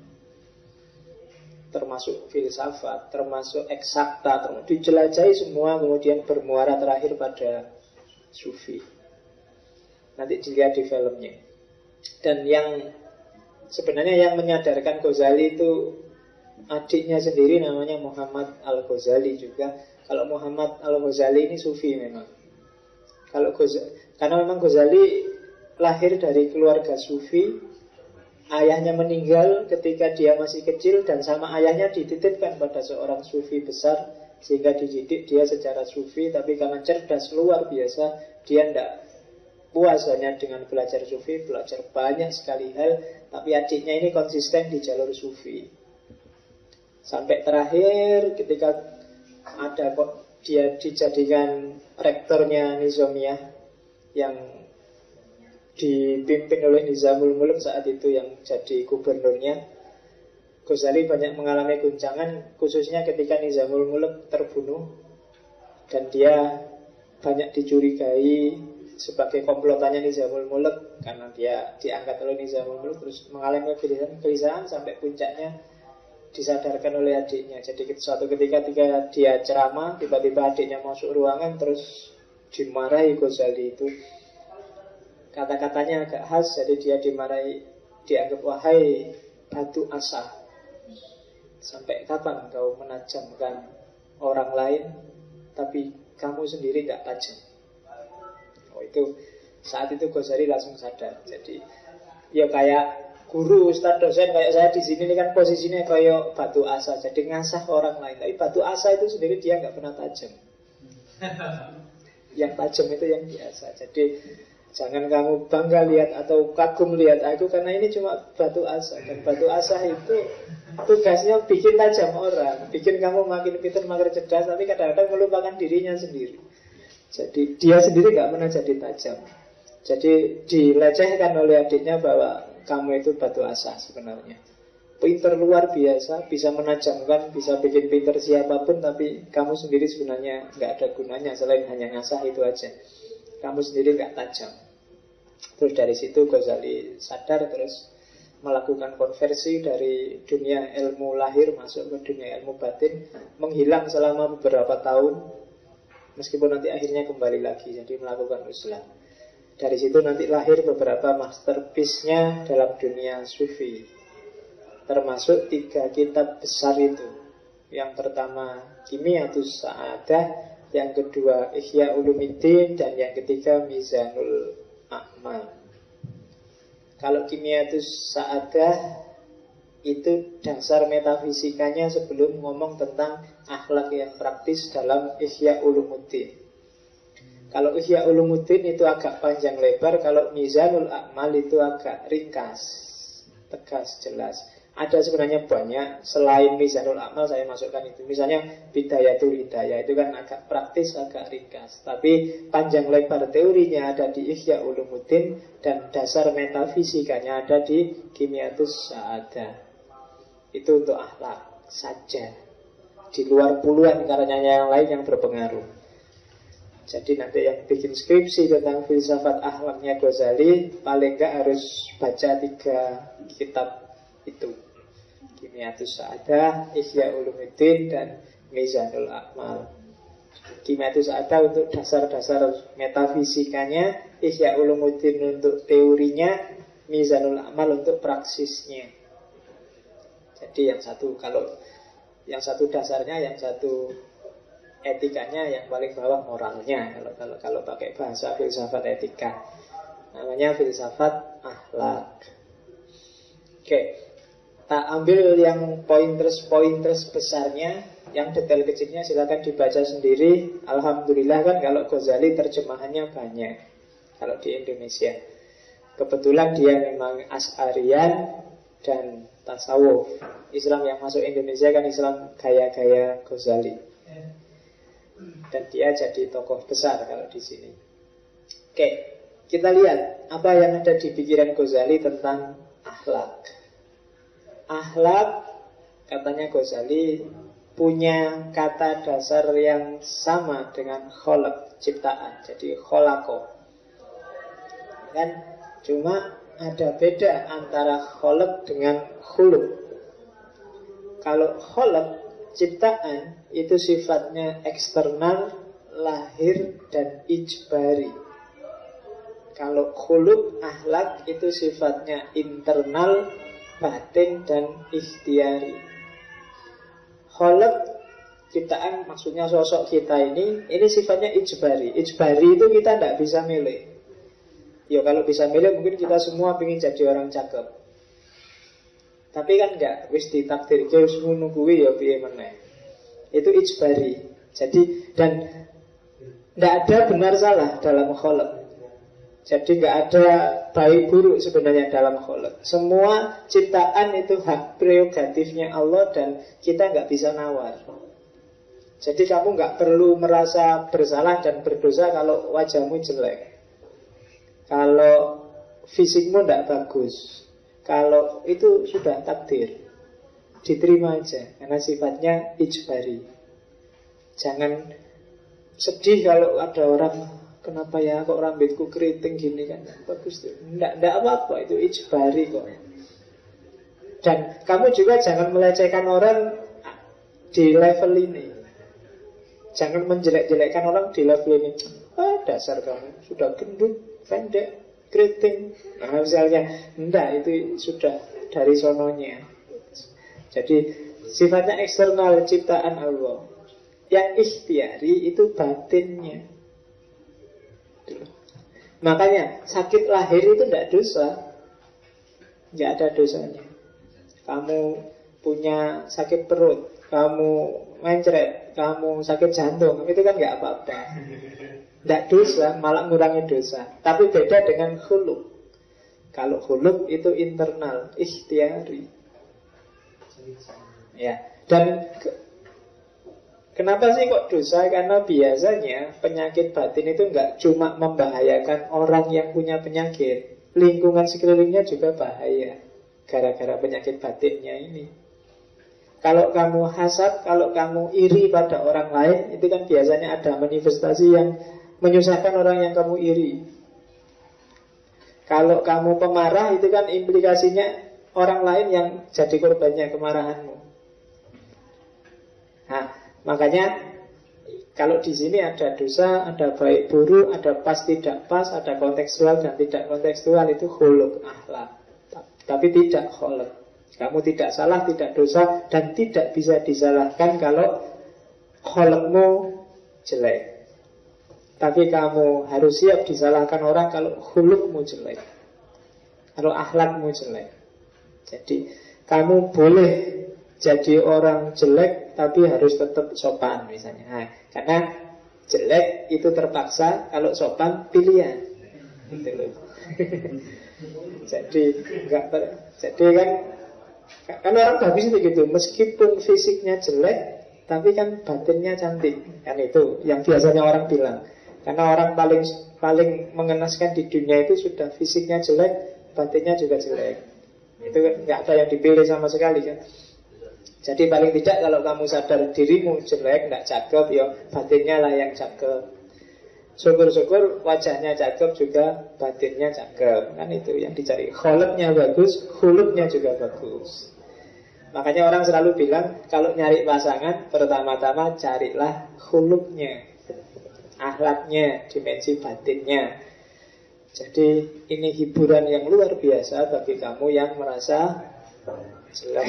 termasuk filsafat, termasuk eksakta, dijelajahi semua, kemudian bermuara terakhir pada Sufi. Nanti dilihat di filmnya. Dan yang sebenarnya yang menyadarkan Ghazali itu adiknya sendiri, namanya Muhammad Al-Ghazali juga. Kalau Muhammad Al-Ghazali ini Sufi memang. Karena memang Ghazali lahir dari keluarga Sufi. Ayahnya meninggal ketika dia masih kecil, dan sama ayahnya dititipkan pada seorang Sufi besar, sehingga dididik dia secara Sufi. Tapi karena cerdas luar biasa, dia tidak puas hanya dengan belajar Sufi, belajar banyak sekali hal. Tapi adiknya ini konsisten di jalur Sufi. Sampai terakhir ketika dia dijadikan rektornya Nizamiyah yang dipimpin oleh Nizamul Mulk saat itu, yang jadi gubernurnya. Ghazali banyak mengalami guncangan, khususnya ketika Nizamul Mulk terbunuh, dan dia banyak dicurigai sebagai komplotannya Nizamul Mulk, karena dia diangkat oleh Nizamul Mulk, terus mengalami kegelisahan sampai puncaknya disadarkan oleh adiknya. Jadi suatu ketika dia ceramah, tiba-tiba adiknya masuk ruangan, terus dimarahi Ghazali itu. Kata-katanya agak khas, jadi dia dimarahi, dianggap, wahai batu asa, sampai kapan kau menajamkan orang lain tapi kamu sendiri tidak tajam? Itu saat itu Ghazali langsung sadar. Jadi ya kayak guru, ustadz, dosen kayak saya di sini ini kan posisinya kayak batu asa, jadi ngasah orang lain. Tapi batu asa itu sendiri dia nggak pernah tajam. Yang tajam itu yang biasa. Jadi jangan kamu bangga lihat atau kagum lihat aku, karena ini cuma batu asa. Dan batu asa itu tugasnya bikin tajam orang, bikin kamu makin pintar, makin cerdas, tapi kadang-kadang melupakan dirinya sendiri. Jadi dia sendiri nggak pernah jadi tajam. Jadi dilecehkan oleh adiknya bahwa kamu itu batu asa sebenarnya. Pintar luar biasa, bisa menajamkan, bisa bikin pintar siapapun, tapi kamu sendiri sebenarnya nggak ada gunanya selain hanya ngasah itu aja. Kamu sendiri nggak tajam. Terus dari situ Ghazali sadar, terus melakukan konversi dari dunia ilmu lahir masuk ke dunia ilmu batin, menghilang selama beberapa tahun, meskipun nanti akhirnya kembali lagi, jadi melakukan uzlah. Dari situ nanti lahir beberapa masterpiece-nya dalam dunia Sufi, termasuk 3 kitab besar itu. Yang pertama Kimiatus Sa'adah, yang kedua Ihya Ulumuddin, dan yang ketiga Mizanul A'mal. Kalau Kimiatus Sa'adah itu dasar metafisikanya sebelum ngomong tentang akhlak yang praktis dalam Ihya Ulumuddin. Kalau Ihya Ulumuddin itu agak panjang lebar, kalau Mizanul A'mal itu agak ringkas, tegas, jelas. Ada sebenarnya banyak, selain Mizanul A'mal saya masukkan itu. Misalnya Bidayatul Hidayah, itu kan agak praktis, agak ringkas. Tapi panjang lebar teorinya ada di Ihya Ulumuddin, dan dasar metafisikanya ada di Kimiatus Sa'adah. Itu untuk akhlak saja. di luar puluhan karyanya yang lain yang berpengaruh. Jadi nanti yang bikin skripsi tentang filsafat akhlaknya Ghazali paling enggak harus baca 3 kitab itu, Kimiatus Sa'adah, Ihya Ulumuddin, dan Mizanul A'mal. Kimiatus Sa'adah untuk dasar-dasar metafisikanya, Ihya Ulumuddin untuk teorinya, Mizanul A'mal untuk praksisnya. Jadi yang satu, kalau yang satu dasarnya, yang satu etikanya, yang paling bawah moralnya. Kalau pakai bahasa filsafat etika, namanya filsafat akhlak. Oke, tak ambil yang pointers besarnya, yang detail kecilnya silakan dibaca sendiri. Alhamdulillah kan kalau Ghazali terjemahannya banyak kalau di Indonesia. Kebetulan dia memang Asy'arian dan tasawuf. Islam yang masuk Indonesia kan Islam gaya-gaya Ghazali. Dan dia jadi tokoh besar kalau di sini. Oke, kita lihat apa yang ada di pikiran Ghazali tentang akhlak. Akhlak, katanya Ghazali, punya kata dasar yang sama dengan kholaq, ciptaan. Jadi kholaqo. Kan cuma ada beda antara kholaq dengan khuluq. Kalau kholaq, ciptaan, itu sifatnya eksternal, lahir, dan ijbari. Kalau khuluq, akhlak, itu sifatnya internal, batin, dan ikhtiari. Kholaq, ciptaan, maksudnya sosok kita ini sifatnya ijbari. Ijbari itu kita tidak bisa milih. Ya kalau bisa milih mungkin kita semua ingin jadi orang cakep. Tapi kan enggak, wis ditakdirke wis ngono kuwi ya piye meneh. Itu ijbari. Jadi dan tidak ada benar salah dalam kholaq. Jadi nggak ada baik buruk sebenarnya dalam kholaq. Semua ciptaan itu hak prerogatifnya Allah dan kita nggak bisa nawar. Jadi kamu nggak perlu merasa bersalah dan berdosa kalau wajahmu jelek, kalau fisikmu tidak bagus. Kalau itu sudah takdir, diterima aja karena sifatnya ijbari. Jangan sedih kalau ada orang, kenapa ya kok rambutku keriting gini kan, bagus tuh. Tidak apa-apa, itu ijbari kok. Dan kamu juga jangan melecehkan orang di level ini. Jangan menjelek-jelekkan orang di level ini. Dasar kamu sudah gendut, pendek, keriting. Nah misalnya, enggak, itu sudah dari sononya. Jadi sifatnya eksternal, ciptaan Allah. Yang ikhtiari itu batinnya. Makanya sakit lahir itu tidak dosa. Tidak ada dosanya. Kamu punya sakit perut, kamu mencret, kamu sakit jantung, itu kan nggak apa-apa. Tidak dosa, malah ngurangi dosa. Tapi beda dengan khuluq. Kalau khuluq itu internal, ikhtiari. Ya, dan kenapa sih kok dosa? Karena biasanya penyakit batin itu nggak cuma membahayakan orang yang punya penyakit, lingkungan sekelilingnya juga bahaya gara-gara penyakit batinnya ini. Kalau kamu hasad, kalau kamu iri pada orang lain, itu kan biasanya ada manifestasi yang menyusahkan orang yang kamu iri. Kalau kamu pemarah, itu kan implikasinya orang lain yang jadi korbannya kemarahanmu. Nah, makanya kalau di sini ada dosa, ada baik buruk, ada pas tidak pas, ada kontekstual dan tidak kontekstual, itu khuluq, akhlak. Tapi tidak kholaq. Kamu tidak salah, tidak dosa, dan tidak bisa disalahkan kalau kholaqmu jelek. Tapi kamu harus siap disalahkan orang kalau khuluqmu jelek, kalau akhlakmu jelek. Jadi kamu boleh jadi orang jelek tapi harus tetap sopan misalnya. Nah, karena jelek itu terpaksa, kalau sopan pilihan. Gitu loh. Jadi kan orang bagus itu gitu. Meskipun fisiknya jelek, tapi kan batinnya cantik. Kan itu yang biasanya orang bilang. Karena orang paling mengenaskan di dunia itu sudah fisiknya jelek, batinnya juga jelek. Itu nggak ada yang dipilih sama sekali kan. Jadi paling tidak kalau kamu sadar dirimu jelek, tidak cakep, ya batinnya lah yang cakep. Syukur-syukur wajahnya cakep juga batinnya cakep. Kan itu yang dicari. Kholeknya bagus, huluknya juga bagus. Makanya orang selalu bilang kalau nyari pasangan, pertama-tama carilah huluknya, akhlaknya, dimensi batinnya. Jadi ini hiburan yang luar biasa bagi kamu yang merasa jelek.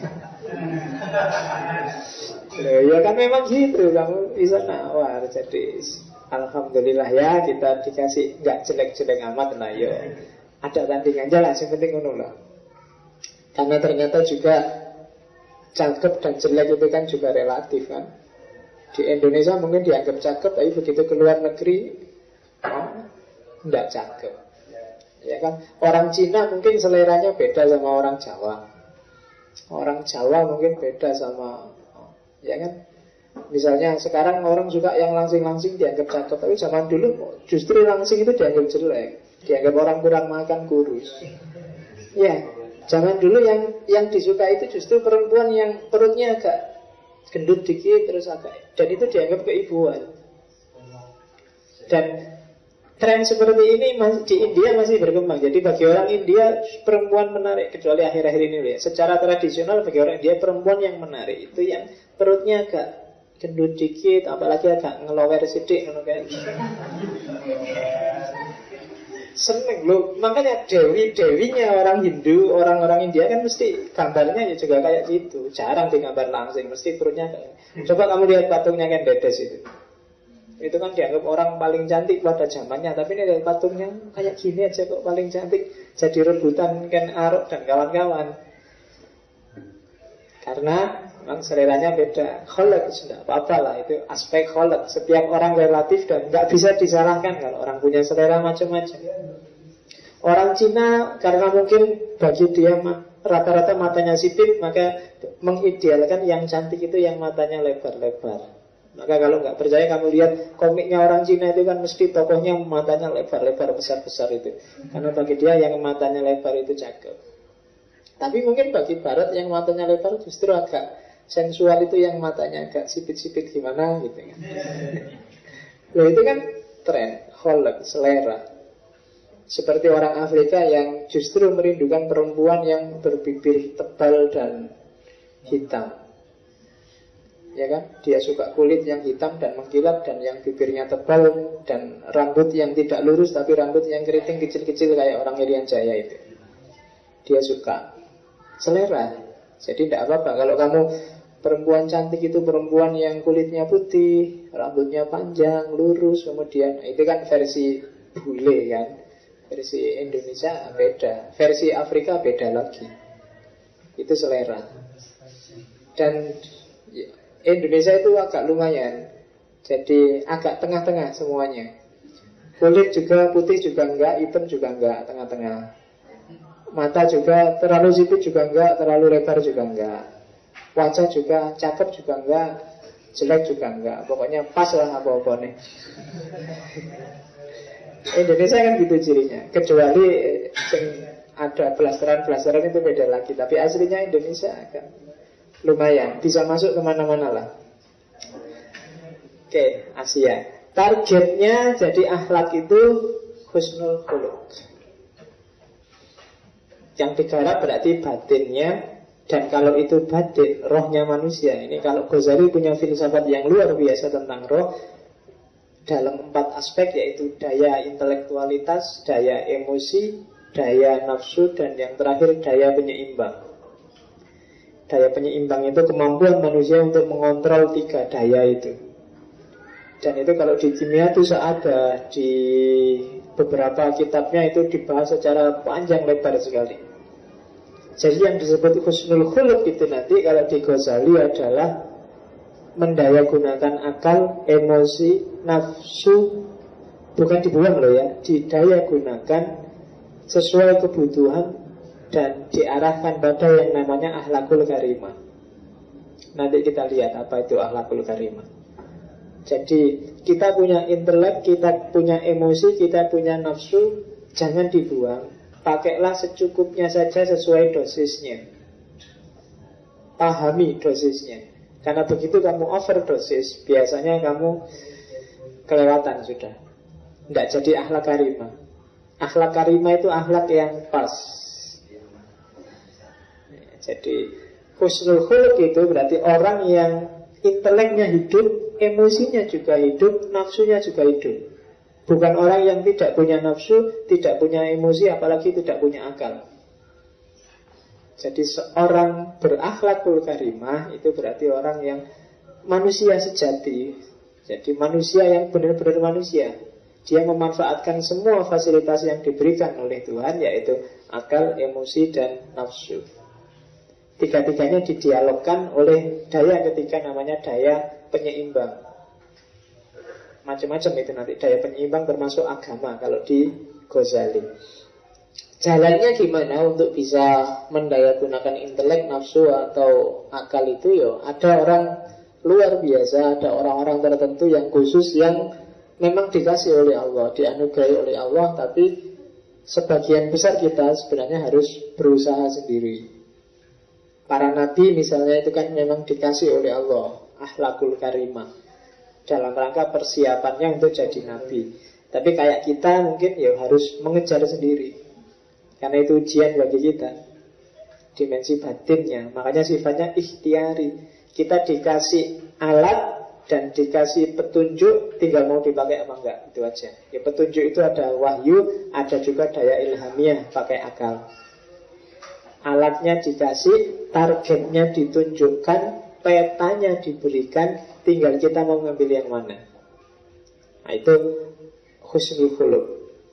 Ya kan memang gitu, kamu bisa nawar. Jadi alhamdulillah ya kita dikasih nggak jelek-jelek amat lah ya. Ada tandingannya lah, yang penting ngono lah. Karena ternyata juga cakep dan jelek itu kan juga relatif kan. Di Indonesia mungkin dianggap cakep, tapi begitu keluar negeri nggak cakep. Ya kan, orang Cina mungkin seleranya beda sama orang Jawa. Orang Jawa mungkin beda sama, ya kan. Misalnya sekarang orang suka yang langsing-langsing dianggap cakep, tapi zaman dulu justru langsing itu dianggap jelek, dianggap orang kurang makan, kurus. Ya, zaman dulu yang disuka itu justru perempuan yang perutnya agak gendut dikit terus agak, dan itu dianggap keibuan. Dan tren seperti ini di India masih berkembang. Jadi bagi orang India perempuan menarik, kecuali akhir-akhir ini ya. Secara tradisional bagi orang India perempuan yang menarik itu yang perutnya agak gendut dikit, apalagi agak ngelower sidik, kayak seneng loh. Makanya dewinya orang Hindu, orang-orang India kan mesti gambarnya ya juga kayak gitu. Jarang digambar langsing, mesti perutnya kayak. Coba kamu lihat patungnya kan Dedes itu kan dianggap orang paling cantik pada zamannya, tapi ini lihat patungnya kayak gini aja kok paling cantik, jadi rebutan Ken Arok dan kawan-kawan. Karena memang seleranya beda. Kholek sudah apa-apa lah, itu aspek kholek. Setiap orang relatif dan nggak bisa disalahkan kalau orang punya selera macam-macam. Orang Cina karena mungkin bagi dia rata-rata matanya sipit, maka mengidealkan yang cantik itu yang matanya lebar-lebar. Maka kalau nggak percaya kamu lihat komiknya orang Cina itu kan mesti tokohnya matanya lebar-lebar, besar-besar itu. Karena bagi dia yang matanya lebar itu cakep. Tapi mungkin bagi Barat yang matanya lebar justru agak sensual, itu yang matanya agak sipit-sipit gimana gitu kan. Loh itu kan tren, kholek, selera. Seperti orang Afrika yang justru merindukan perempuan yang berbibir tebal dan hitam. Ya kan, dia suka kulit yang hitam dan mengkilap, dan yang bibirnya tebal, dan rambut yang tidak lurus tapi rambut yang keriting kecil-kecil kayak orang Irian Jaya itu. Dia suka. Selera. Jadi tidak apa-apa kalau kamu perempuan cantik itu perempuan yang kulitnya putih, rambutnya panjang, lurus, kemudian itu kan versi bule kan. Versi Indonesia beda, versi Afrika beda lagi. Itu selera. Dan Indonesia itu agak lumayan, jadi agak tengah-tengah semuanya. Kulit juga putih juga enggak, hitam juga enggak, tengah-tengah. Mata juga terlalu sipit juga enggak, terlalu lebar juga enggak. Wajah juga cakep juga enggak, jelek juga enggak. Pokoknya pas lah apa-apa nih. Indonesia kan gitu cirinya. Kecuali ada blasteran-blasteran itu beda lagi. Tapi aslinya Indonesia agak lumayan, bisa masuk kemana-mana lah. Oke, Asia. Targetnya jadi akhlak itu husnul khuluq. Yang digarap berarti batinnya. Dan kalau itu batin, rohnya manusia. Ini kalau Ghazali punya filsafat yang luar biasa tentang roh dalam 4 aspek, yaitu daya intelektualitas, daya emosi, daya nafsu, dan yang terakhir daya penyeimbang. Daya penyeimbang itu kemampuan manusia untuk mengontrol 3 daya itu. Dan itu kalau di kimia itu ada di beberapa kitabnya itu dibahas secara panjang lebar sekali. Jadi yang disebut husnul khuluq itu nanti kalau di Ghazali adalah mendayagunakan akal, emosi, nafsu, bukan dibuang loh ya, didayagunakan sesuai kebutuhan dan diarahkan pada yang namanya akhlakul karimah. Nanti kita lihat apa itu akhlakul karimah. Jadi kita punya intelek, kita punya emosi, kita punya nafsu, jangan dibuang. Pakailah secukupnya saja sesuai dosisnya. pahami dosisnya. Karena begitu kamu overdosis, biasanya kamu kelewatan sudah. Tidak jadi akhlak karimah. Akhlak karimah itu akhlak yang pas. Jadi husnul khuluq itu berarti orang yang inteleknya hidup, emosinya juga hidup, nafsunya juga hidup. Bukan orang yang tidak punya nafsu, tidak punya emosi, apalagi tidak punya akal. Jadi seorang berakhlakul karimah itu berarti orang yang manusia sejati. Jadi manusia yang benar-benar manusia. Dia memanfaatkan semua fasilitas yang diberikan oleh Tuhan, yaitu akal, emosi, dan nafsu. Tiga-tiganya didialogkan oleh daya ketiga, namanya daya penyeimbang. Macam-macam itu nanti daya penyeimbang, termasuk agama kalau di Ghazali. Jalannya gimana untuk bisa mendayagunakan intelek, nafsu, atau akal itu? Ya ada orang luar biasa, ada orang-orang tertentu yang khusus, yang memang dikasih oleh Allah, dianugerahi oleh Allah. Tapi sebagian besar kita sebenarnya harus berusaha sendiri. Para nabi misalnya itu kan memang dikasih oleh Allah akhlakul karimah dalam rangka persiapannya untuk jadi nabi. Tapi kayak kita mungkin ya harus mengejar sendiri, karena itu ujian bagi kita, dimensi batinnya. Makanya sifatnya ikhtiari. Kita dikasih alat dan dikasih petunjuk, tinggal mau dipakai apa enggak, itu aja. Ya petunjuk itu ada wahyu, ada juga daya ilhamiah, pakai akal. Alatnya dikasih, targetnya ditunjukkan, petanya diberikan, tinggal kita mau ngambil yang mana. Nah itu husnul khuluq.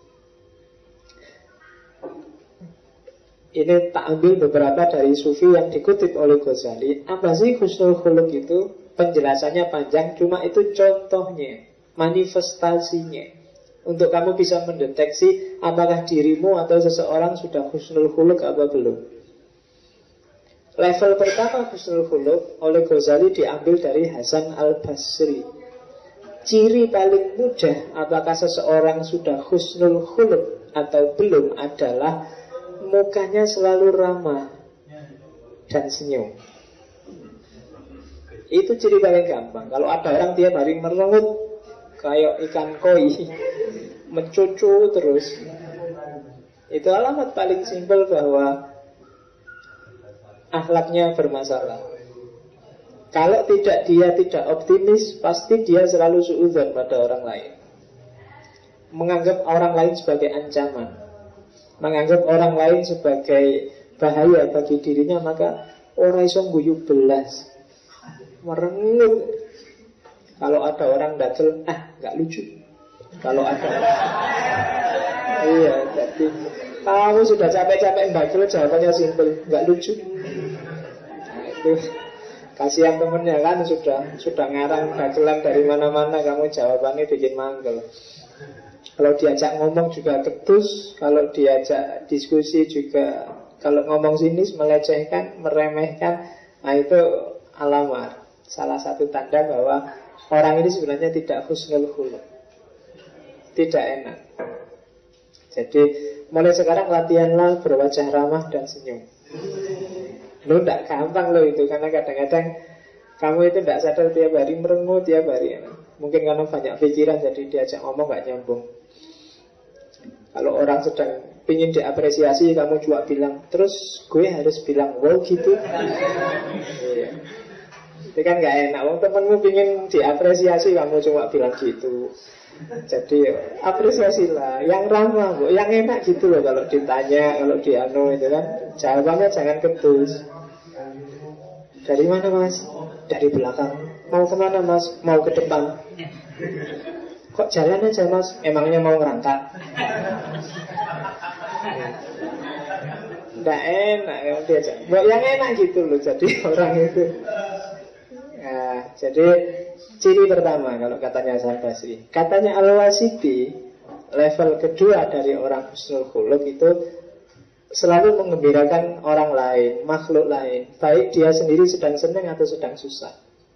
Ini tak ambil beberapa dari sufi yang dikutip oleh Ghazali. Apa sih husnul khuluq itu? Penjelasannya panjang, cuma itu contohnya, manifestasinya. Untuk kamu bisa mendeteksi apakah dirimu atau seseorang sudah husnul khuluq apa belum. Level pertama husnul khuluq oleh Ghazali diambil dari Hasan al-Basri. Ciri paling mudah apakah seseorang sudah husnul khuluq atau belum adalah mukanya selalu ramah dan senyum. Itu ciri paling gampang. Kalau ada orang tiap hari merengut kayak ikan koi, mencucu terus, itu alamat paling simpel bahwa akhlaknya bermasalah. Kalau tidak, dia tidak optimis, pasti dia selalu suudzon pada orang lain, menganggap orang lain sebagai ancaman, menganggap orang lain sebagai bahaya bagi dirinya. Maka orang iso guyu belas, merengut. Kalau ada orang dacel, gak lucu. Kalau ada iya, jadi kamu sudah capek-capek dacel, jawabannya simpel, gak lucu. Nah itu kasihan temennya kan, sudah ngarang dacelan dari mana-mana, kamu jawabannya bikin manggel. Kalau diajak ngomong juga ketus, kalau diajak diskusi juga, kalau ngomong sinis, melecehkan, meremehkan. Nah itu alamat, salah satu tanda bahwa orang ini sebenarnya tidak husnul khuluq, tidak enak. Jadi mulai sekarang latihanlah berwajah ramah dan senyum. Lo tidak gampang lo itu, karena kadang-kadang kamu itu tidak sadar tiap hari merengut, tiap hari. Mungkin karena banyak pikiran, jadi diajak ngomong gak nyambung. Kalau orang sedang ingin diapresiasi, kamu juga bilang, terus gue harus bilang wow gitu. Iya. Itu kan gak enak. Wong temenmu ingin diapresiasi, kamu cuma bilang gitu. Jadi apresiasilah yang ramah, Bu, yang enak gitu loh. Kalau ditanya, kalau dianu itu kan, jawabannya jangan ketus. Dari mana mas? Dari belakang. Mau kemana mas? Mau ke depan. Kok jalan aja mas? Emangnya mau ngerangkak? Nggak enak kalau diajak. Yang enak gitu loh. Jadi orang itu. Nah, jadi ciri pertama kalau katanya Hasan Basri. Katanya Al-Wasiti, level kedua dari orang husnul khuluq itu selalu menggembirakan orang lain, makhluk lain, baik dia sendiri sedang senang atau sedang susah.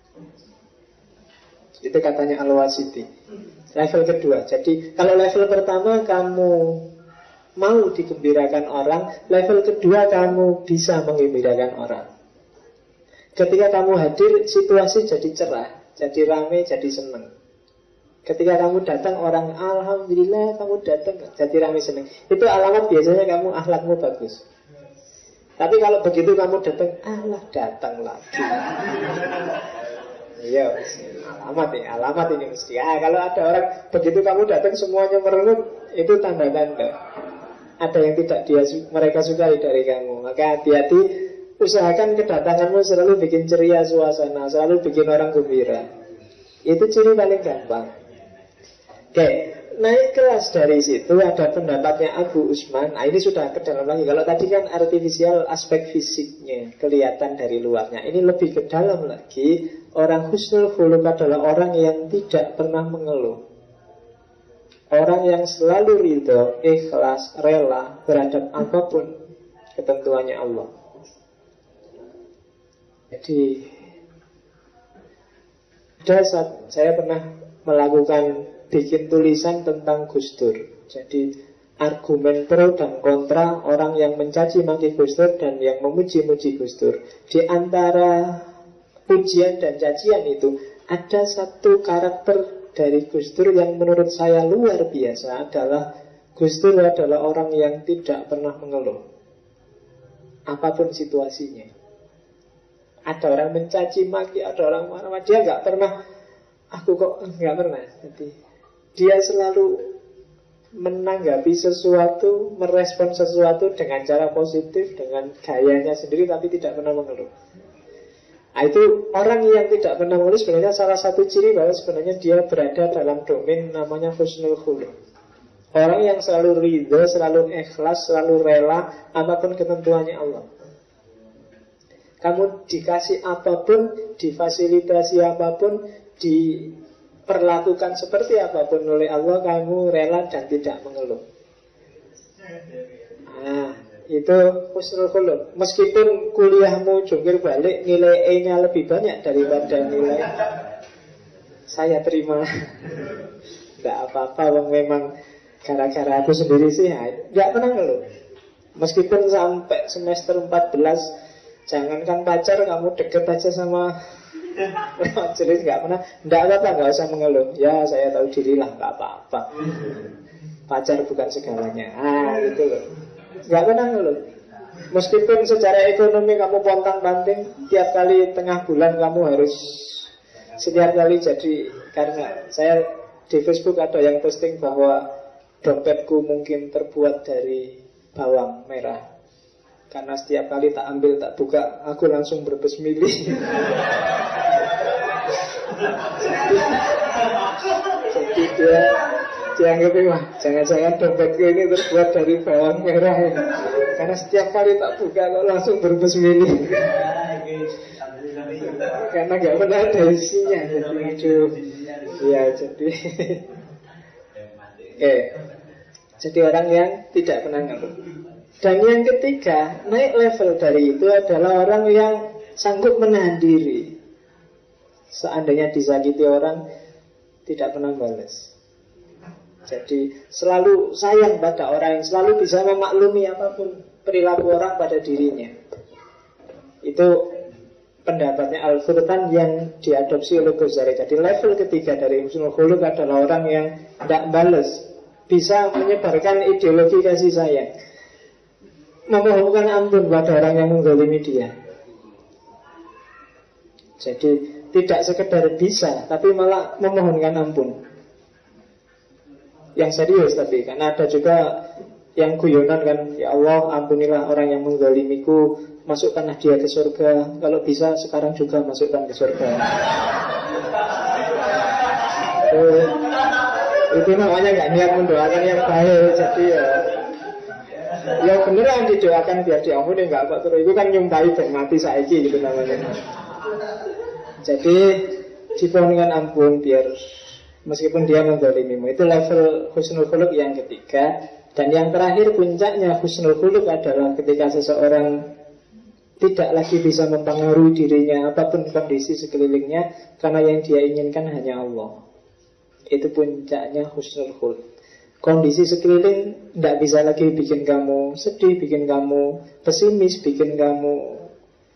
Itu katanya Al-Wasiti, level kedua. Jadi kalau level pertama kamu mau digembirakan orang, level kedua kamu bisa menggembirakan orang. Ketika kamu hadir, situasi jadi cerah, jadi rame, jadi senang. Ketika kamu datang, orang alhamdulillah kamu datang, jadi rame senang. Itu alamat biasanya kamu akhlakmu bagus. Tapi kalau begitu kamu datang, Allah datang lagi. Iya, alamat ini mesti. Kalau ada orang begitu kamu datang semuanya merenung, itu tanda-tanda ada yang tidak mereka sukai dari kamu. Maka hati-hati, usahakan kedatanganmu selalu bikin ceria suasana, selalu bikin orang gembira. Itu ciri paling gampang. Oke, naik kelas dari situ ada pendapatnya Abu Usman. Nah, ini sudah ke dalam lagi. Kalau tadi kan artifisial aspek fisiknya, kelihatan dari luarnya. Ini lebih ke dalam lagi. Orang husnul khuluq adalah orang yang tidak pernah mengeluh. Orang yang selalu ridho, ikhlas, rela terhadap apapun ketentuannya Allah. Jadi saya pernah melakukan bikin tulisan tentang Gus Dur. Jadi argumen pro dan kontra orang yang mencaci maki Gus Dur dan yang memuji-muji Gus Dur. Di antara pujian dan cacian itu ada satu karakter dari Gus Dur yang menurut saya luar biasa, adalah Gus Dur adalah orang yang tidak pernah mengeluh apapun situasinya. Ada orang mencaci maki, ada orang marah, dia nggak pernah, aku kok nggak pernah. Jadi dia selalu menanggapi sesuatu, merespon sesuatu dengan cara positif, dengan gayanya sendiri, tapi tidak pernah mengeluh. Nah, itu orang yang tidak pernah mengeluh sebenarnya salah satu ciri bahwa sebenarnya dia berada dalam domain namanya husnul khuluq. Orang yang selalu ridho, selalu ikhlas, selalu rela apapun ketentuannya Allah. Kamu dikasih apapun, difasilitasi apapun, diperlakukan seperti apapun oleh Allah, kamu rela dan tidak mengeluh. Nah, itu husnul khuluq. Meskipun kuliahmu jungkir balik, nilai E-nya lebih banyak daripada nilai saya terima, tidak apa-apa, memang gara-gara aku sendiri sih, tidak pernah ngeluh. Meskipun sampai semester 14, jangankan pacar, kamu deket aja sama majelis, nggak pernah, nggak apa-apa, nggak usah mengeluh. Ya saya tahu diri lah, nggak apa-apa. Pacar bukan segalanya. Itu loh. Nggak pernah ngeluh. Meskipun secara ekonomi kamu pontang-panting, tiap kali tengah bulan kamu harus setiap kali jadi, karena saya di Facebook ada yang posting bahwa dompetku mungkin terbuat dari bawang merah, karena setiap kali tak ambil, tak buka, aku langsung berbesmili. Jadi dia anggap, wah jangan-jangan dompetku ini terbuat dari bawang merah ini, karena setiap kali tak buka kok langsung berbesmili. Karena gak pernah ada isinya. Jadi orang yang tidak pernah ngeluh. Dan yang ketiga, naik level dari itu adalah orang yang sanggup menahan diri. Seandainya disakiti orang, tidak pernah balas. Jadi selalu sayang pada orang, yang selalu bisa memaklumi apapun perilaku orang pada dirinya. Itu pendapatnya Al-Furqan yang diadopsi oleh Ghazali. Jadi level ketiga dari husnul khuluq adalah orang yang tidak balas, bisa menyebarkan ideologi kasih sayang, memohonkan ampun pada orang yang menggolimi dia. Jadi tidak sekedar bisa, tapi malah memohonkan ampun. Yang serius tapi, karena ada juga yang guyonan kan, ya Allah ampunilah orang yang menggolimiku, masukkanlah dia ke surga, kalau bisa sekarang juga masukkan ke surga. Itu namanya gak niat mendoakan yang baik. Jadi ya beneran didoakan biar diampuni, gak apa terus. Itu kan nyumpahi dan mati saiki gitu namanya. Jadi dipohonkan ampun biar meskipun dia mendzalimimu. Itu level husnul khuluq yang ketiga. Dan yang terakhir puncaknya husnul khuluq adalah ketika seseorang tidak lagi bisa mempengaruhi dirinya apapun kondisi sekelilingnya, karena yang dia inginkan hanya Allah. Itu puncaknya husnul khuluq. Kondisi sekeliling tidak bisa lagi bikin kamu sedih, bikin kamu pesimis, bikin kamu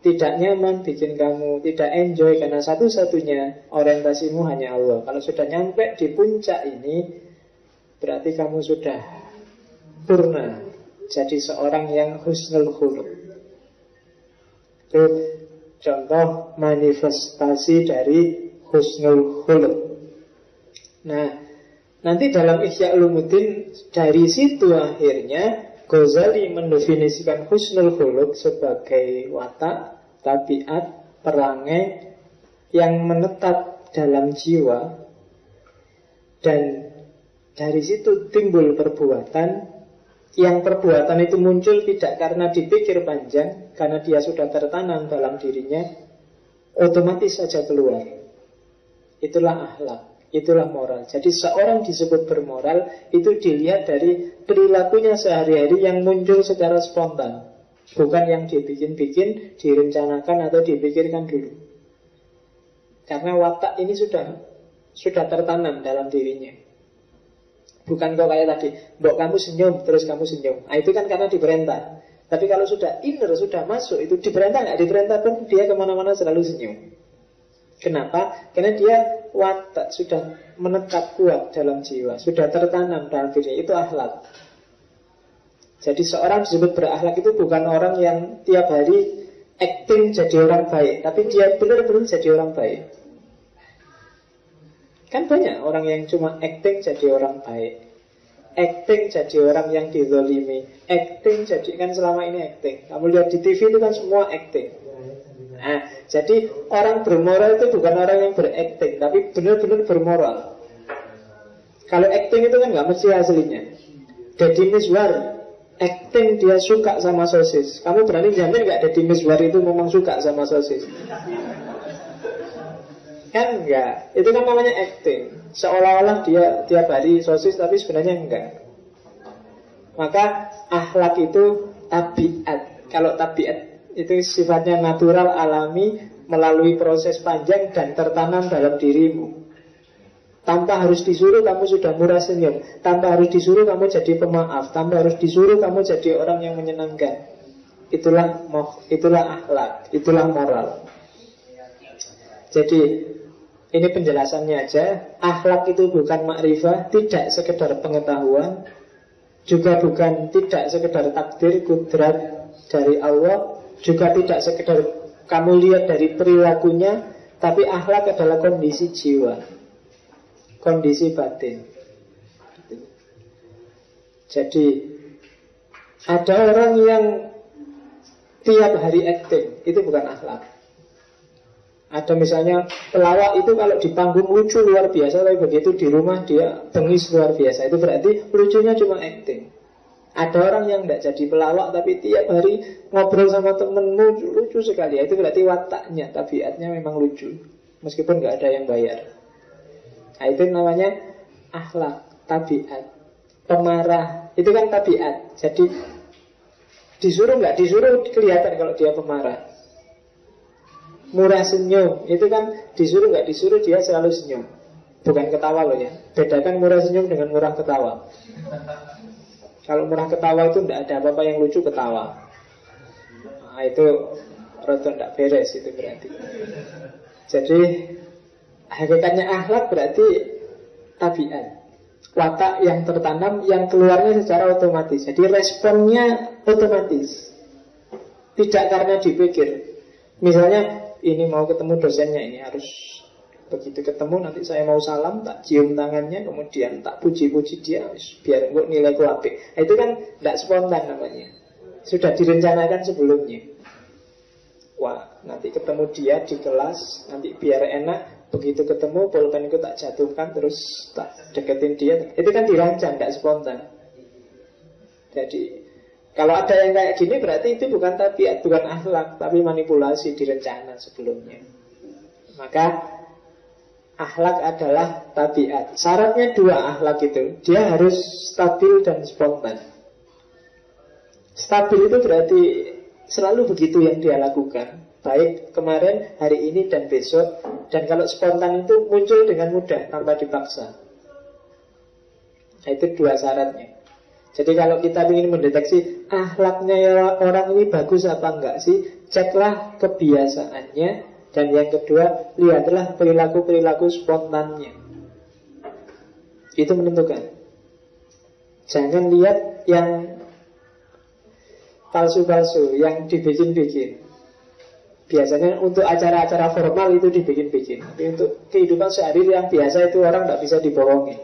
tidak nyaman, bikin kamu tidak enjoy, karena satu-satunya orientasimu hanya Allah. Kalau sudah nyampe di puncak ini, berarti kamu sudah purna, jadi seorang yang husnul khuluq. Itu contoh manifestasi dari husnul khuluq. Nah, nanti dalam Ihya Ulumuddin, dari situ akhirnya Ghazali mendefinisikan husnul khuluq sebagai watak, tabiat, perangai yang menetap dalam jiwa. Dan dari situ timbul perbuatan, yang perbuatan itu muncul tidak karena dipikir panjang, karena dia sudah tertanam dalam dirinya, otomatis saja keluar. Itulah akhlak, itulah moral. Jadi seorang disebut bermoral itu dilihat dari perilakunya sehari-hari yang muncul secara spontan, bukan yang dibikin-bikin, direncanakan atau dipikirkan dulu. Karena watak ini sudah tertanam dalam dirinya. Bukan kok kayak tadi, mbok kamu senyum, terus kamu senyum. Nah, itu kan karena diperintah. Tapi kalau sudah inner, sudah masuk, itu diperintah nggak diperintah pun dia kemana-mana selalu senyum. Kenapa? Karena dia watak sudah menetap kuat dalam jiwa, sudah tertanam dalam dirinya. Itu akhlak. Jadi seorang disebut berakhlak itu bukan orang yang tiap hari acting jadi orang baik, tapi dia benar-benar jadi orang baik. Kan banyak orang yang cuma acting jadi orang baik, acting jadi orang yang dizolimi, acting jadi, kan selama ini acting. Kamu lihat di TV itu kan semua acting. Nah, jadi orang bermoral itu bukan orang yang berakting, tapi benar-benar bermoral. Kalau acting itu kan nggak mesti aslinya. Deddy Mizwar acting dia suka sama sosis. Kamu berani jamin nggak Deddy Mizwar itu memang suka sama sosis? Kan enggak. Itu kan namanya acting. Seolah-olah dia tiap hari sosis, tapi sebenarnya enggak. Maka akhlak itu tabiat. Kalau tabiat itu sifatnya natural, alami, melalui proses panjang dan tertanam dalam dirimu. Tanpa harus disuruh kamu sudah murah senyum, tanpa harus disuruh kamu jadi pemaaf, tanpa harus disuruh kamu jadi orang yang menyenangkan. Itulah akhlak, itulah moral. Jadi ini penjelasannya aja. Akhlak itu bukan makrifah, tidak sekedar pengetahuan, juga bukan tidak sekedar takdir, kudrat dari Allah, juga tidak sekedar kamu lihat dari perilakunya, tapi akhlak adalah kondisi jiwa, kondisi batin. Jadi ada orang yang tiap hari acting, itu bukan akhlak. Ada misalnya pelawak itu kalau di panggung lucu luar biasa, tapi begitu di rumah dia bengis luar biasa. Itu berarti lucunya cuma acting. Ada orang yang tidak jadi pelawak, tapi tiap hari ngobrol sama temen lucu sekali. Itu berarti wataknya, tabiatnya memang lucu, meskipun nggak ada yang bayar. Nah, itu namanya akhlak, tabiat. Pemarah itu kan tabiat. Jadi disuruh nggak disuruh kelihatan kalau dia pemarah. Murah senyum, itu kan disuruh nggak disuruh dia selalu senyum. Bukan ketawa loh ya. Bedakan murah senyum dengan murah ketawa. Kalau murah ketawa itu tidak ada apa-apa yang lucu ketawa. Nah, itu rada tidak beres itu berarti. Jadi hakikatnya akhlak berarti tabiat, watak yang tertanam, yang keluarnya secara otomatis. Jadi responnya otomatis, tidak karena dipikir. Misalnya ini mau ketemu dosennya, ini harus begitu ketemu nanti saya mau salam, tak cium tangannya, kemudian tak puji-puji dia biar gue nilaiku apik. Nah, itu kan tidak spontan namanya, sudah direncanakan sebelumnya. Wah, nanti ketemu dia di kelas, nanti biar enak, begitu ketemu pulpenku tak jatuhkan, terus tak deketin dia. Itu kan dirancang, tidak spontan. Jadi kalau ada yang kayak gini berarti itu bukan tabiat, bukan akhlak, tapi manipulasi direncana sebelumnya. Maka akhlak adalah tabiat. Syaratnya dua akhlak itu, dia harus stabil dan spontan. Stabil itu berarti selalu begitu yang dia lakukan, baik kemarin, hari ini, dan besok. Dan kalau spontan itu muncul dengan mudah, tanpa dipaksa. Nah, itu dua syaratnya. Jadi kalau kita ingin mendeteksi akhlaknya orang ini bagus apa enggak sih, ceklah kebiasaannya. Dan yang kedua, lihatlah perilaku-perilaku spontannya. Itu menentukan. Jangan lihat yang palsu-palsu, yang dibikin-bikin. Biasanya untuk acara-acara formal itu dibikin-bikin. Tapi untuk kehidupan sehari yang biasa itu orang tidak bisa dibohongi.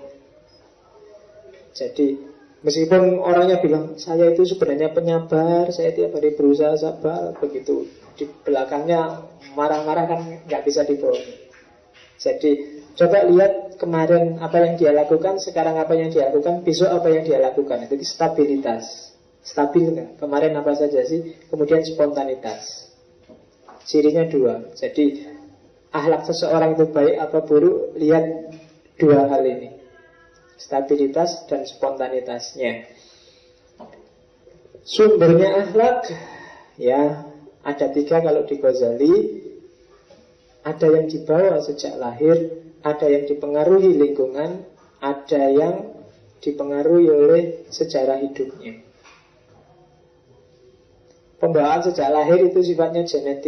Jadi meskipun orangnya bilang saya itu sebenarnya penyabar, saya tiap hari berusaha sabar, begitu di belakangnya marah-marah kan nggak bisa dibohongi. Jadi coba lihat kemarin apa yang dia lakukan, sekarang apa yang dia lakukan, besok apa yang dia lakukan. Jadi stabilitas. Stabil nggak? Kemarin apa saja sih? Kemudian spontanitas. Cirinya dua. Jadi akhlak seseorang itu baik atau buruk, lihat dua hal ini. Stabilitas dan spontanitasnya. Sumbernya akhlak, ya ada tiga kalau di Ghazali. Ada yang dibawa sejak lahir, ada yang dipengaruhi lingkungan, ada yang dipengaruhi oleh sejarah hidupnya. Pembawaan sejak lahir itu sifatnya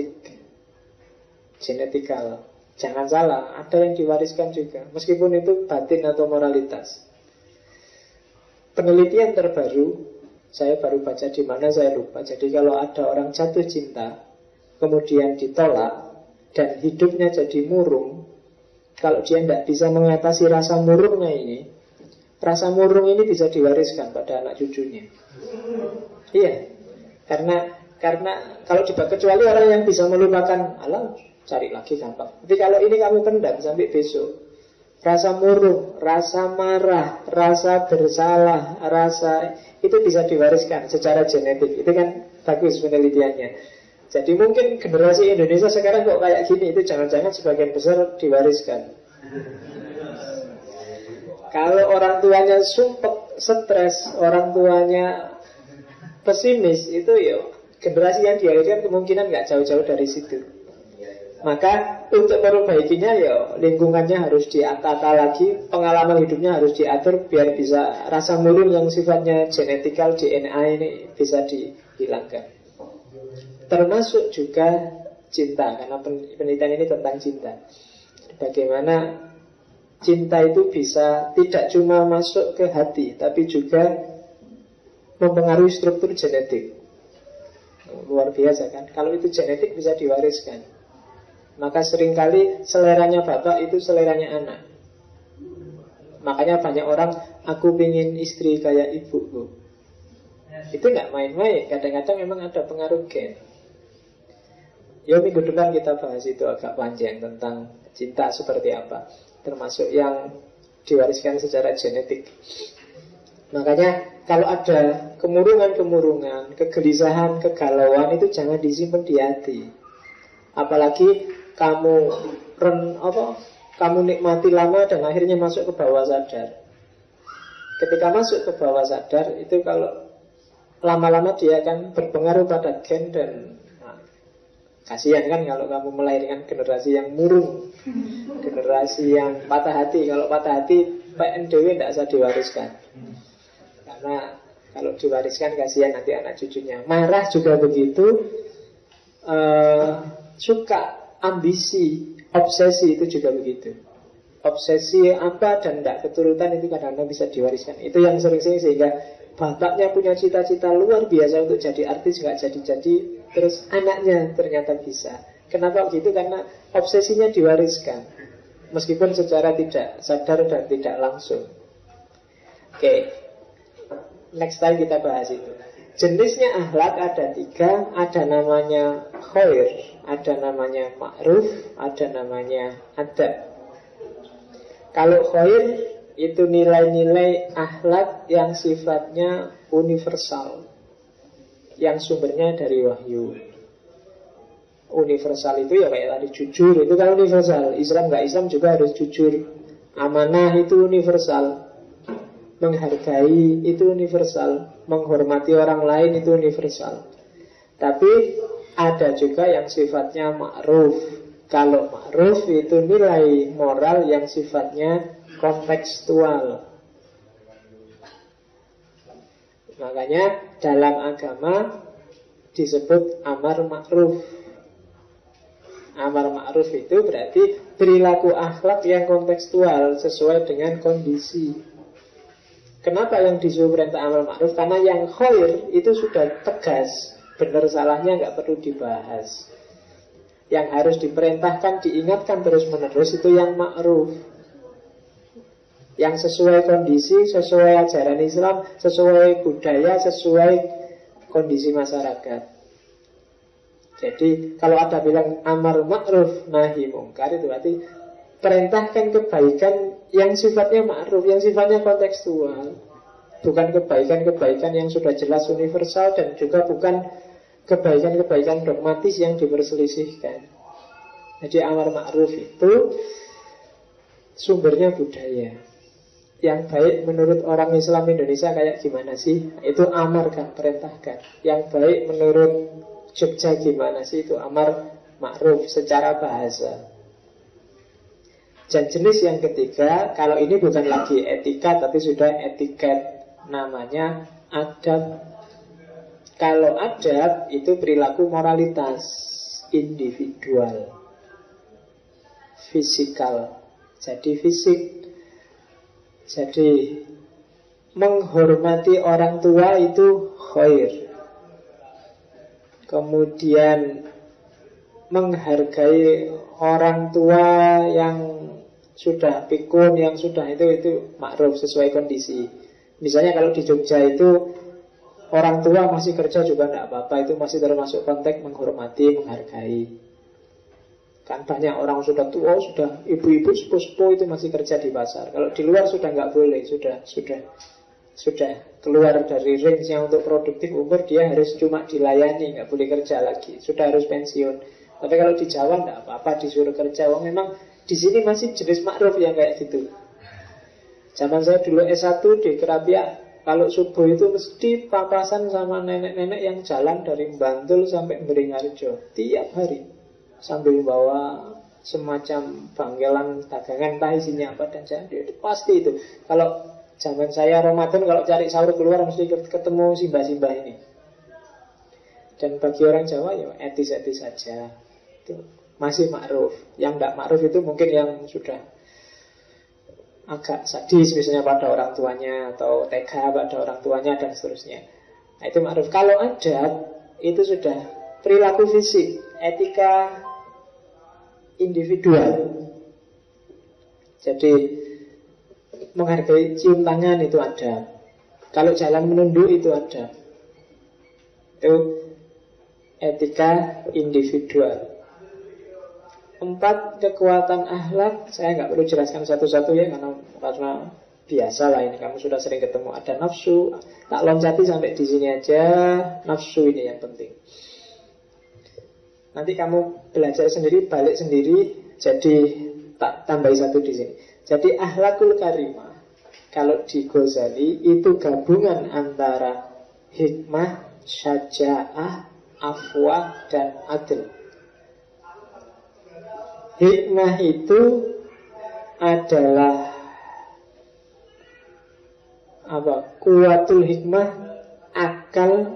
genetikal. Jangan salah, ada yang diwariskan juga, meskipun itu batin atau moralitas. Penelitian terbaru, saya baru baca di mana saya lupa. Jadi kalau ada orang jatuh cinta, kemudian ditolak, dan hidupnya jadi murung, kalau dia tidak bisa mengatasi rasa murungnya ini, rasa murung ini bisa diwariskan pada anak cucunya. Iya, karena kalau kecuali orang yang bisa melupakan, alam cari lagi gampang. Tapi kalau ini kamu pendam sampai besok, rasa murung, rasa marah, rasa bersalah, rasa itu bisa diwariskan secara genetik. Itu kan bagus penelitiannya. Jadi mungkin generasi Indonesia sekarang kok kayak gini, itu jangan-jangan sebagian besar diwariskan. Kalau orang tuanya sumpek, stres, orang tuanya pesimis, itu ya generasi yang dilahirkan kemungkinan nggak jauh-jauh dari situ. Maka untuk meperbaikinya ya lingkungannya harus ditata lagi, pengalaman hidupnya harus diatur biar bisa rasa murung yang sifatnya genetikal, DNA ini bisa dihilangkan. Termasuk juga cinta, karena penelitian ini tentang cinta. Bagaimana cinta itu bisa tidak cuma masuk ke hati, tapi juga mempengaruhi struktur genetik. Luar biasa kan? Kalau itu genetik bisa diwariskan. Maka seringkali seleranya bapak itu seleranya anak. Makanya banyak orang, aku ingin istri kayak ibuku. Itu nggak main-main. Kadang-kadang memang ada pengaruh gen. Ya minggu depan kita bahas itu agak panjang tentang cinta seperti apa, termasuk yang diwariskan secara genetik. Makanya kalau ada kemurungan-kemurungan, kegelisahan, kegalauan, itu jangan disimpan di hati. Apalagi kamu nikmati lama dan akhirnya masuk ke bawah sadar. Ketika masuk ke bawah sadar, itu kalau lama-lama dia akan berpengaruh pada gen dan kasihan kan kalau kamu melahirkan generasi yang murung, generasi yang patah hati. Kalau patah hati, PNDW tidak bisa diwariskan. Karena kalau diwariskan kasihan nanti anak cucunya. Marah juga begitu. Suka, ambisi, obsesi itu juga begitu. Obsesi apa dan tidak keturutan itu kadang-kadang bisa diwariskan. Itu yang sering-sering sehingga bapaknya punya cita-cita luar biasa untuk jadi artis, nggak jadi-jadi, terus anaknya ternyata bisa. Kenapa begitu? Karena obsesinya diwariskan, meskipun secara tidak sadar dan tidak langsung. Oke, next time kita bahas itu. Jenisnya akhlak ada 3. Ada namanya khair, ada namanya ma'ruf, ada namanya adab. Kalau khair itu nilai-nilai akhlak yang sifatnya universal, yang sumbernya dari wahyu. Universal itu ya kayak tadi jujur, itu kan universal. Islam nggak Islam juga harus jujur. Amanah itu universal. Menghargai itu universal. Menghormati orang lain itu universal. Tapi ada juga yang sifatnya ma'ruf. Kalau ma'ruf itu nilai moral yang sifatnya kontekstual. Makanya dalam agama disebut amar ma'ruf. Amar ma'ruf itu berarti perilaku akhlak yang kontekstual sesuai dengan kondisi. Kenapa yang disuruh perintah amar ma'ruf? Karena yang khair itu sudah tegas, benar salahnya nggak perlu dibahas. Yang harus diperintahkan, diingatkan terus-menerus itu yang ma'ruf, yang sesuai kondisi, sesuai ajaran Islam, sesuai budaya, sesuai kondisi masyarakat. Jadi kalau ada bilang amar ma'ruf nahi mungkar, itu berarti perintahkan kebaikan yang sifatnya ma'ruf, yang sifatnya kontekstual. Bukan kebaikan-kebaikan yang sudah jelas universal, dan juga bukan kebaikan-kebaikan dogmatis yang diperselisihkan. Jadi amar ma'ruf itu sumbernya budaya. Yang baik menurut orang Islam Indonesia kayak gimana sih? Itu amar kan, perintahkan. Yang baik menurut Jogja gimana sih? Itu amar ma'ruf secara bahasa. Dan jenis yang ketiga, kalau ini bukan lagi etika tapi sudah etiket, namanya adab. Kalau adab itu perilaku moralitas individual, fisikal. Jadi fisik. Jadi menghormati orang tua itu khair. Kemudian menghargai orang tua yang sudah pikun, yang sudah itu ma'ruf sesuai kondisi. Misalnya kalau di Jogja itu orang tua masih kerja juga tidak apa-apa, itu masih termasuk konteks menghormati, menghargai. Kan banyak orang sudah tua, sudah ibu-ibu sepuh-sepuh itu masih kerja di pasar. Kalau di luar sudah nggak boleh, sudah keluar dari range-nya untuk produktif umur, dia harus cuma dilayani, nggak boleh kerja lagi, sudah harus pensiun. Tapi kalau di Jawa nggak apa-apa disuruh kerja. Wong memang di sini masih jenis ma'ruf yang kayak gitu. Zaman saya dulu S1 di Kerapia, kalau subuh itu mesti papasan sama nenek-nenek yang jalan dari Bantul sampai Beringharjo tiap hari, sambil bawa semacam bangkelan dagangan, entah isinya apa, dan itu pasti itu. Kalau zaman saya Ramadan, kalau cari sahur keluar mesti ketemu simbah-simbah ini. Dan bagi orang Jawa ya etis-etis saja, itu masih ma'ruf. Yang tidak ma'ruf itu mungkin yang sudah agak sadis, misalnya pada orang tuanya, atau tega pada orang tuanya, dan seterusnya. Nah itu ma'ruf. Kalau adab itu sudah perilaku fisik, etika individual. Jadi menghargai cium tangan itu ada. Kalau jalan menunduk itu ada. Itu etika individual. 4 kekuatan akhlak. Saya nggak perlu jelaskan satu-satu ya, karena biasa lah ini, kamu sudah sering ketemu. Ada nafsu. Tak loncati sampai di sini aja. Nafsu ini yang penting. Nanti kamu belajar sendiri, balik sendiri. Jadi tak tambahi satu di sini. Jadi akhlakul karimah, kalau di Ghazali itu gabungan antara hikmah, syaja'ah, afwah, dan adil. Hikmah itu adalah kuwatul hikmah, akal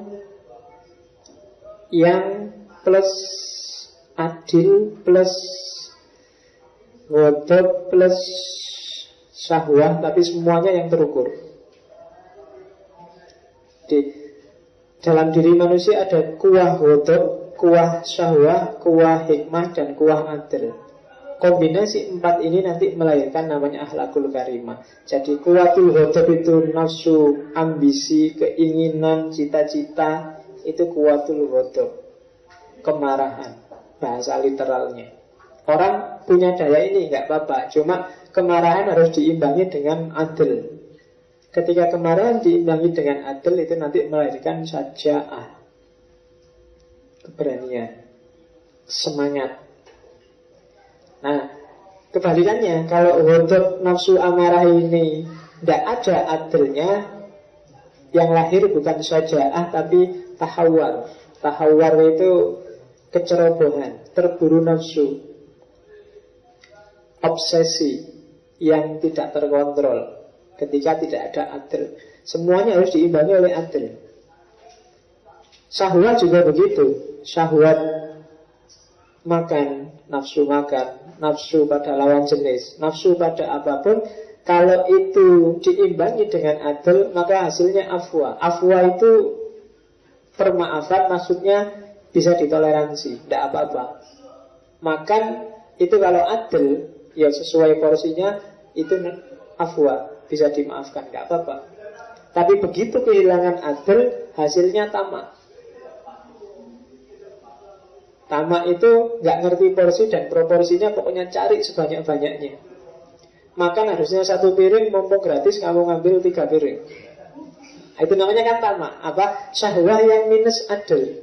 yang plus adil plus ghadab plus syahwah, tapi semuanya yang terukur. Di dalam diri manusia ada kuwah ghadab, kuwah syahwah, kuwah hikmah, dan kuwah adil. Kombinasi 4 ini nanti melahirkan namanya akhlakul karimah. Jadi kuwatul ghadab itu nafsu, ambisi, keinginan, cita-cita. Itu kuwatul ghadab, kemarahan, bahasa literalnya. Orang punya daya ini nggak apa-apa, cuma kemarahan harus diimbangi dengan adil. Ketika kemarahan diimbangi dengan adil, itu nanti melahirkan syaja'ah, keberanian, semangat. Nah, kebalikannya, kalau ghadab nafsu amarah ini tidak ada adilnya, yang lahir bukan syaja'ah tapi tahawwur. Tahawwur itu kecerobohan, terburu nafsu, obsesi yang tidak terkontrol ketika tidak ada adil. Semuanya harus diimbangi oleh adil. Syahwat juga begitu. Syahwat makan, nafsu pada lawan jenis, nafsu pada apapun. Kalau itu diimbangi dengan adil, maka hasilnya afwa. Afwa itu permaafan, maksudnya bisa ditoleransi, tidak apa-apa. Makan itu kalau adil, ya sesuai porsinya, itu afwa, bisa dimaafkan, tidak apa-apa. Tapi begitu kehilangan adil, hasilnya tamak. Tamak itu nggak ngerti porsi dan proporsinya, pokoknya cari sebanyak-banyaknya. Makan harusnya 1 piring, mumpung gratis kamu ngambil 3 piring. Itu namanya kan tamak. Apa? Syahwah yang minus adil.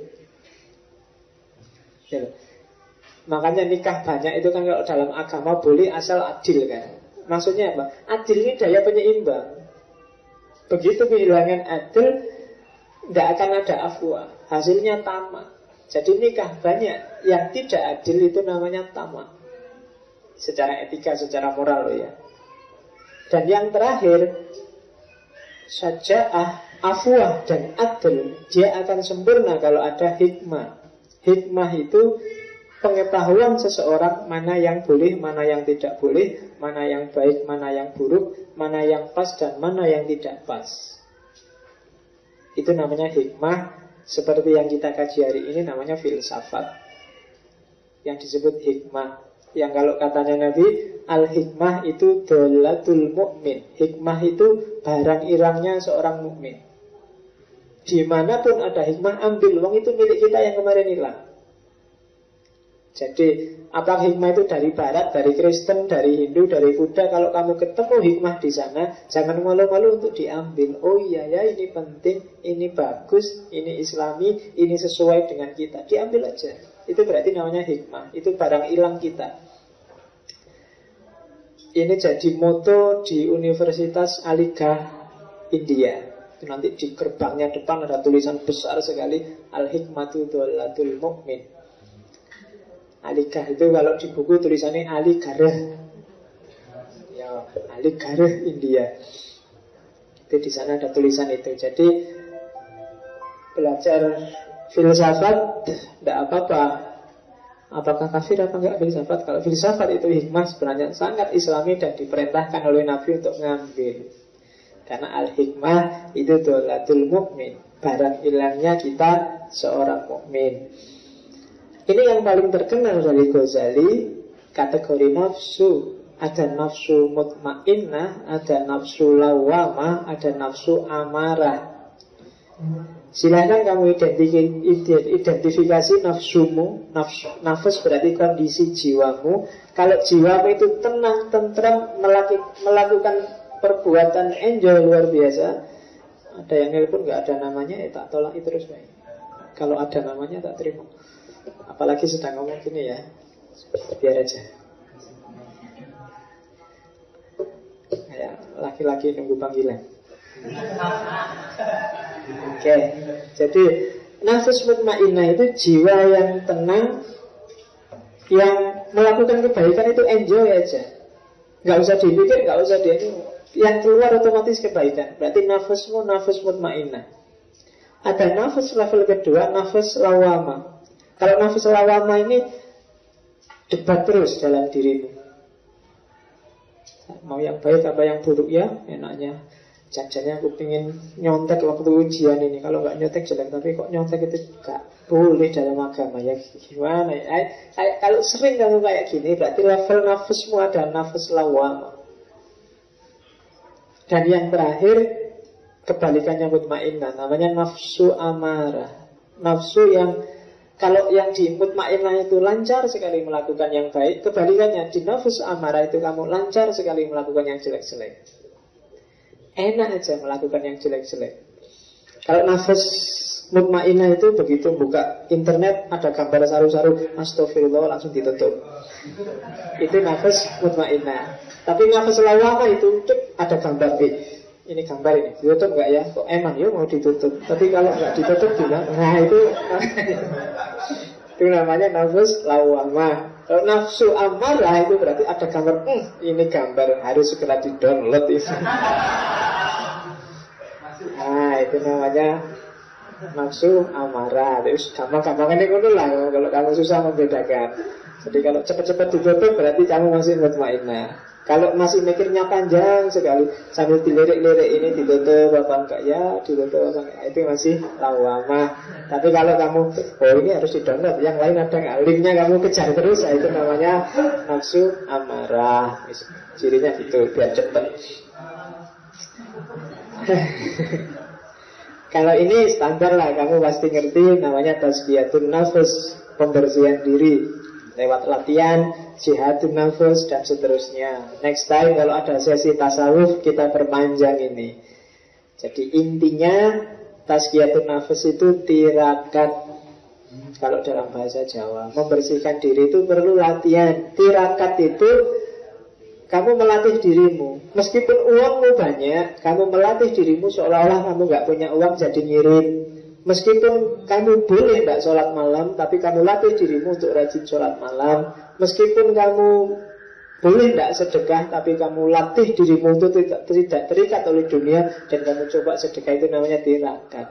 Ya. Makanya nikah banyak itu kan kalau dalam agama boleh asal adil kan. Maksudnya apa? Adil ini daya penyeimbang. Begitu kehilangan adil, tidak akan ada afwa. Hasilnya tamak. Jadi nikah banyak yang tidak adil itu namanya tamak. Secara etika, secara moral ya. Dan yang terakhir, syaja'ah, afwah dan adil, dia akan sempurna kalau ada hikmah. Hikmah itu pengetahuan seseorang mana yang boleh, mana yang tidak boleh, mana yang baik, mana yang buruk, mana yang pas dan mana yang tidak pas. Itu namanya hikmah. Seperti yang kita kaji hari ini namanya filsafat, yang disebut hikmah. Yang kalau katanya Nabi, al-hikmah itu dolatul mu'min. Hikmah itu barang ilangnya seorang mukmin. Dimanapun ada hikmah, ambil. Wong itu milik kita yang kemarin hilang. Jadi apa hikmah itu dari barat, dari Kristen, dari Hindu, dari Buddha. Kalau kamu ketemu hikmah di sana, jangan malu-malu untuk diambil. Oh iya ya, ini penting, ini bagus, ini islami, ini sesuai dengan kita. Diambil aja. Itu berarti namanya hikmah. Itu barang hilang kita. Ini jadi moto di Universitas Aligarh India. Itu nanti di gerbangnya depan ada tulisan besar sekali, Al-Hikmatu Dholatul Mu'min. Aligarh itu kalau di buku tulisannya Aligarh, ya, Aligarh India. Itu di sana ada tulisan itu. Jadi belajar filsafat tidak apa-apa. Apakah kafir apa enggak filsafat? Kalau filsafat itu hikmah sebenarnya sangat islami dan diperintahkan oleh Nabi untuk ngambil. Karena al-hikmah itu dholatul mu'min, barang hilangnya kita seorang mukmin. Ini yang paling terkenal dari Ghazali, kategori nafsu. Ada nafsu mutmainnah, ada nafsu lawamah, ada nafsu amarah. Silahkan kamu identifikasi nafsumu. Nafas berarti kondisi jiwamu. Kalau jiwamu itu tenang, tentram, melakukan perbuatan enjoy luar biasa. Ada yang nelpon nggak ada namanya, tak tolak itu terus baik. Kalau ada namanya tak terima. Apalagi sedang ngomong gini ya, biar aja. Kayak laki-laki nunggu panggilan. Oke, jadi nafas mutmainnah itu jiwa yang tenang, yang melakukan kebaikan itu enjoy aja. Nggak usah dipikir, nggak usah yang keluar otomatis kebaikan. Berarti nafasmu nafas mutmainnah. Ada nafas level kedua, nafas lawamah. Kalau nafas lawamah ini debat terus dalam dirimu. Mau yang baik apa yang buruk ya, enaknya. Jajannya aku pengen nyontek waktu ujian ini. Kalau nggak nyontek jelek, tapi kok nyontek itu gak boleh dalam agama ya. Gimana ya? Kalau sering kamu kayak gini, berarti level nafasmu ada nafas lawamah. Dan yang terakhir, kebalikannya mutmainnah, namanya nafsu amarah. Nafsu yang kalau yang di mutmainnah itu lancar sekali melakukan yang baik, kebalikannya di nafsu amarah itu kamu lancar sekali melakukan yang jelek-jelek. Enak aja melakukan yang jelek-jelek. Kalau nafas mutmainnah itu begitu buka internet ada gambar saru-saru, astagfirullah langsung ditutup. Itu nafas mutmainnah. Tapi nafas lawamah itu ada gambar ini gambar ini ditutup nggak ya? Kok emang ya mau ditutup? Tapi kalau nggak ditutup gimana? Nah itu namanya nafas lawamah. Kalau nafsu amarah itu berarti ada gambar, ini gambar harus segera di-download itu. Nah itu namanya nafsu amarah. Terus gampang-gampang ini ngono lah kalau kamu susah membedakan. Jadi kalau cepat-cepat ditutup berarti kamu masih mutmainnah. Kalau masih mikirnya panjang sekali sambil dilirik-lirik ini ditutup apa enggak ya, ditutup apa enggak, itu masih lawamah. Tapi kalau kamu, oh ini harus di-download, yang lain ada nggak, linknya kamu kejar terus, itu namanya nafsu amarah. Cirinya gitu, biar cepat. Kalau ini standar lah, kamu pasti ngerti, namanya tazkiyatun nafs, pembersihan diri lewat latihan, jihadun nafs, dan seterusnya. Next time kalau ada sesi tasawuf, kita perpanjang ini. Jadi intinya tazkiyatun nafs itu tirakat. Kalau dalam bahasa Jawa, membersihkan diri itu perlu latihan. Tirakat itu kamu melatih dirimu. Meskipun uangmu banyak, kamu melatih dirimu seolah-olah kamu gak punya uang jadi ngirit. Meskipun kamu boleh tidak sholat malam, tapi kamu latih dirimu untuk rajin sholat malam. Meskipun kamu boleh tidak sedekah, tapi kamu latih dirimu untuk tidak terikat oleh dunia, dan kamu coba sedekah, itu namanya tirakat.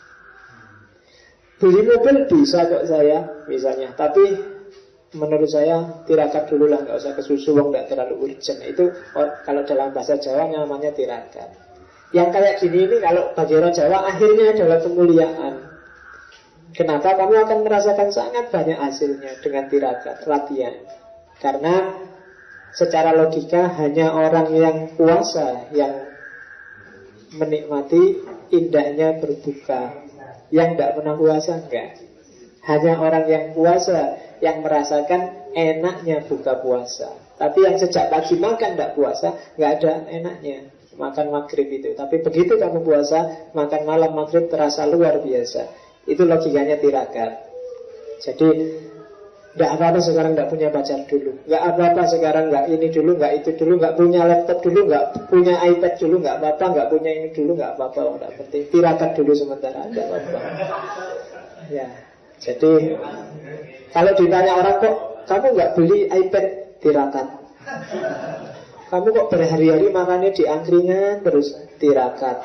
Beli mobil bisa kok saya, misalnya, tapi menurut saya tirakat dulu lah, nggak usah kesusu, nggak terlalu urgent. Itu kalau dalam bahasa Jawa namanya tirakat. Yang kayak gini ini kalau bagi orang Jawa akhirnya adalah kemuliaan. Kenapa? Kamu akan merasakan sangat banyak hasilnya dengan tirakat, latihan. Karena secara logika hanya orang yang puasa yang menikmati indahnya berbuka. Yang tidak pernah puasa enggak. Hanya orang yang puasa yang merasakan enaknya buka puasa. Tapi yang sejak pagi makan tidak puasa, nggak ada enaknya makan maghrib itu. Tapi begitu kamu puasa, makan malam maghrib terasa luar biasa. Itu logikanya tirakat. Jadi nggak apa-apa sekarang nggak punya pacar dulu, nggak apa-apa sekarang nggak ini dulu, nggak itu dulu, nggak punya laptop dulu, nggak punya iPad dulu, nggak apa-apa, nggak punya ini dulu, nggak apa-apa, nggak penting. Tirakat dulu sementara, nggak apa-apa. Ya, jadi kalau ditanya orang, kok kamu nggak beli iPad, tirakat. Kamu kok berhari-hari makannya di angkringan terus, tirakat.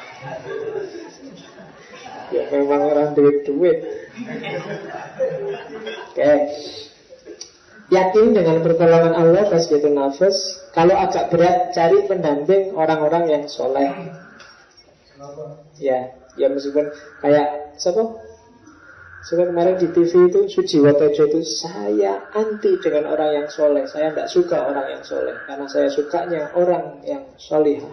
Ya memang orang duit-duit. Oke. Yakin dengan pertolongan Allah tazkiyatun nafs. Kalau agak berat, cari pendamping orang-orang yang soleh. Ya meskipun kayak siapa? Sekarang kemarin di TV itu Sujiwotojo itu, saya anti dengan orang yang soleh. Saya tidak suka orang yang soleh, karena saya sukanya orang yang solihah.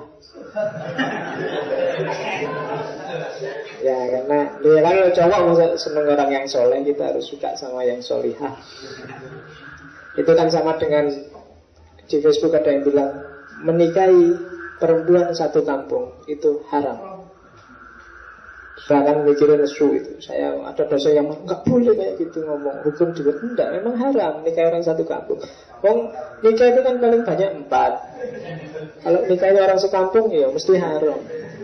Ya karena dia kan cowok masa seneng orang yang soleh, kita harus suka sama yang solihah. Itu kan sama dengan di Facebook ada yang bilang menikahi perempuan satu kampung itu haram. Bahkan mikirin nesu itu. Saya ada dosa yang nggak boleh kayak gitu ngomong. Hukum juga enggak, memang haram nikah orang satu kampung. Wong nikah itu kan paling banyak 4. Kalau nikahnya orang sekampung ya mesti haram.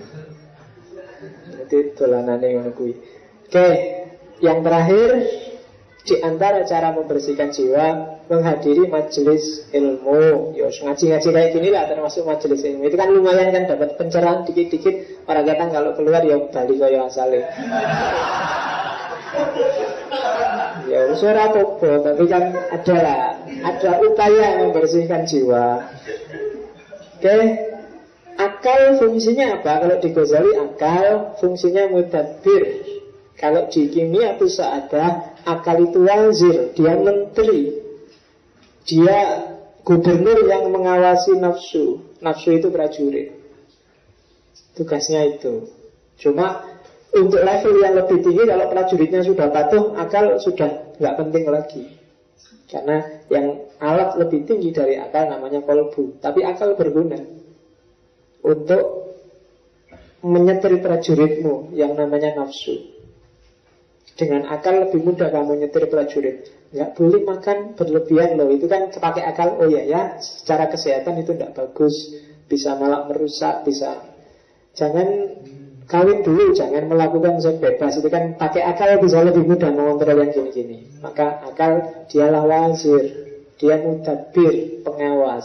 Itu dolanane ngono kuwi. Oke, yang terakhir di antara cara membersihkan jiwa, menghadiri majelis ilmu. Yo ngaji-ngaji kayak gini lah termasuk majelis ilmu. Itu kan lumayan kan dapat pencerahan dikit-dikit. Orang kata kalau keluar ya bali kaya asale. Ya suara apa, tapi kan ada upaya membersihkan jiwa. Oke. Akal fungsinya apa? Kalau di Ghazali akal fungsinya mudabbir. Kalau di kimia itu ada akal itu wazir, dia menteri, dia gubernur yang mengawasi nafsu. Nafsu itu prajurit, tugasnya itu. Cuma untuk level yang lebih tinggi, kalau prajuritnya sudah patuh, akal sudah nggak penting lagi. Karena yang alat lebih tinggi dari akal namanya kolbu. Tapi akal berguna untuk menyetir prajuritmu yang namanya nafsu. Dengan akal lebih mudah kamu nyetir prajurit. Nggak boleh makan berlebihan loh. Itu kan pakai akal. Oh ya, secara kesehatan itu tidak bagus, bisa malah merusak, bisa. Jangan kawin dulu, jangan melakukan seks bebas. Itu kan pakai akal bisa lebih mudah mengontrol yang gini-gini. Maka akal dialah wazir, dia mudabbir, pengawas.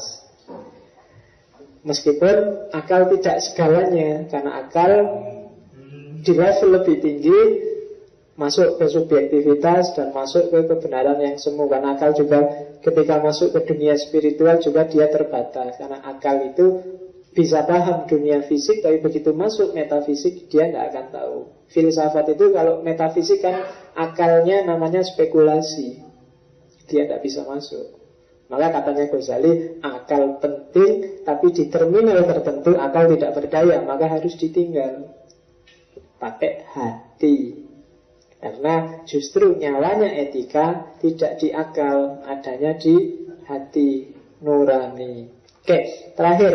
Meskipun akal tidak segalanya, karena akal di level lebih tinggi masuk ke subjektivitas dan masuk ke kebenaran yang semu. Karena akal juga ketika masuk ke dunia spiritual juga dia terbatas. Karena akal itu bisa paham dunia fisik, tapi begitu masuk metafisik dia nggak akan tahu. Filsafat itu kalau metafisik kan akalnya namanya spekulasi, dia tidak bisa masuk. Maka katanya Ghazali, akal penting, tapi di terminal tertentu akal tidak berdaya, maka harus ditinggal pakai hati. Karena justru nyawanya etika tidak di akal, adanya di hati nurani. Oke, terakhir,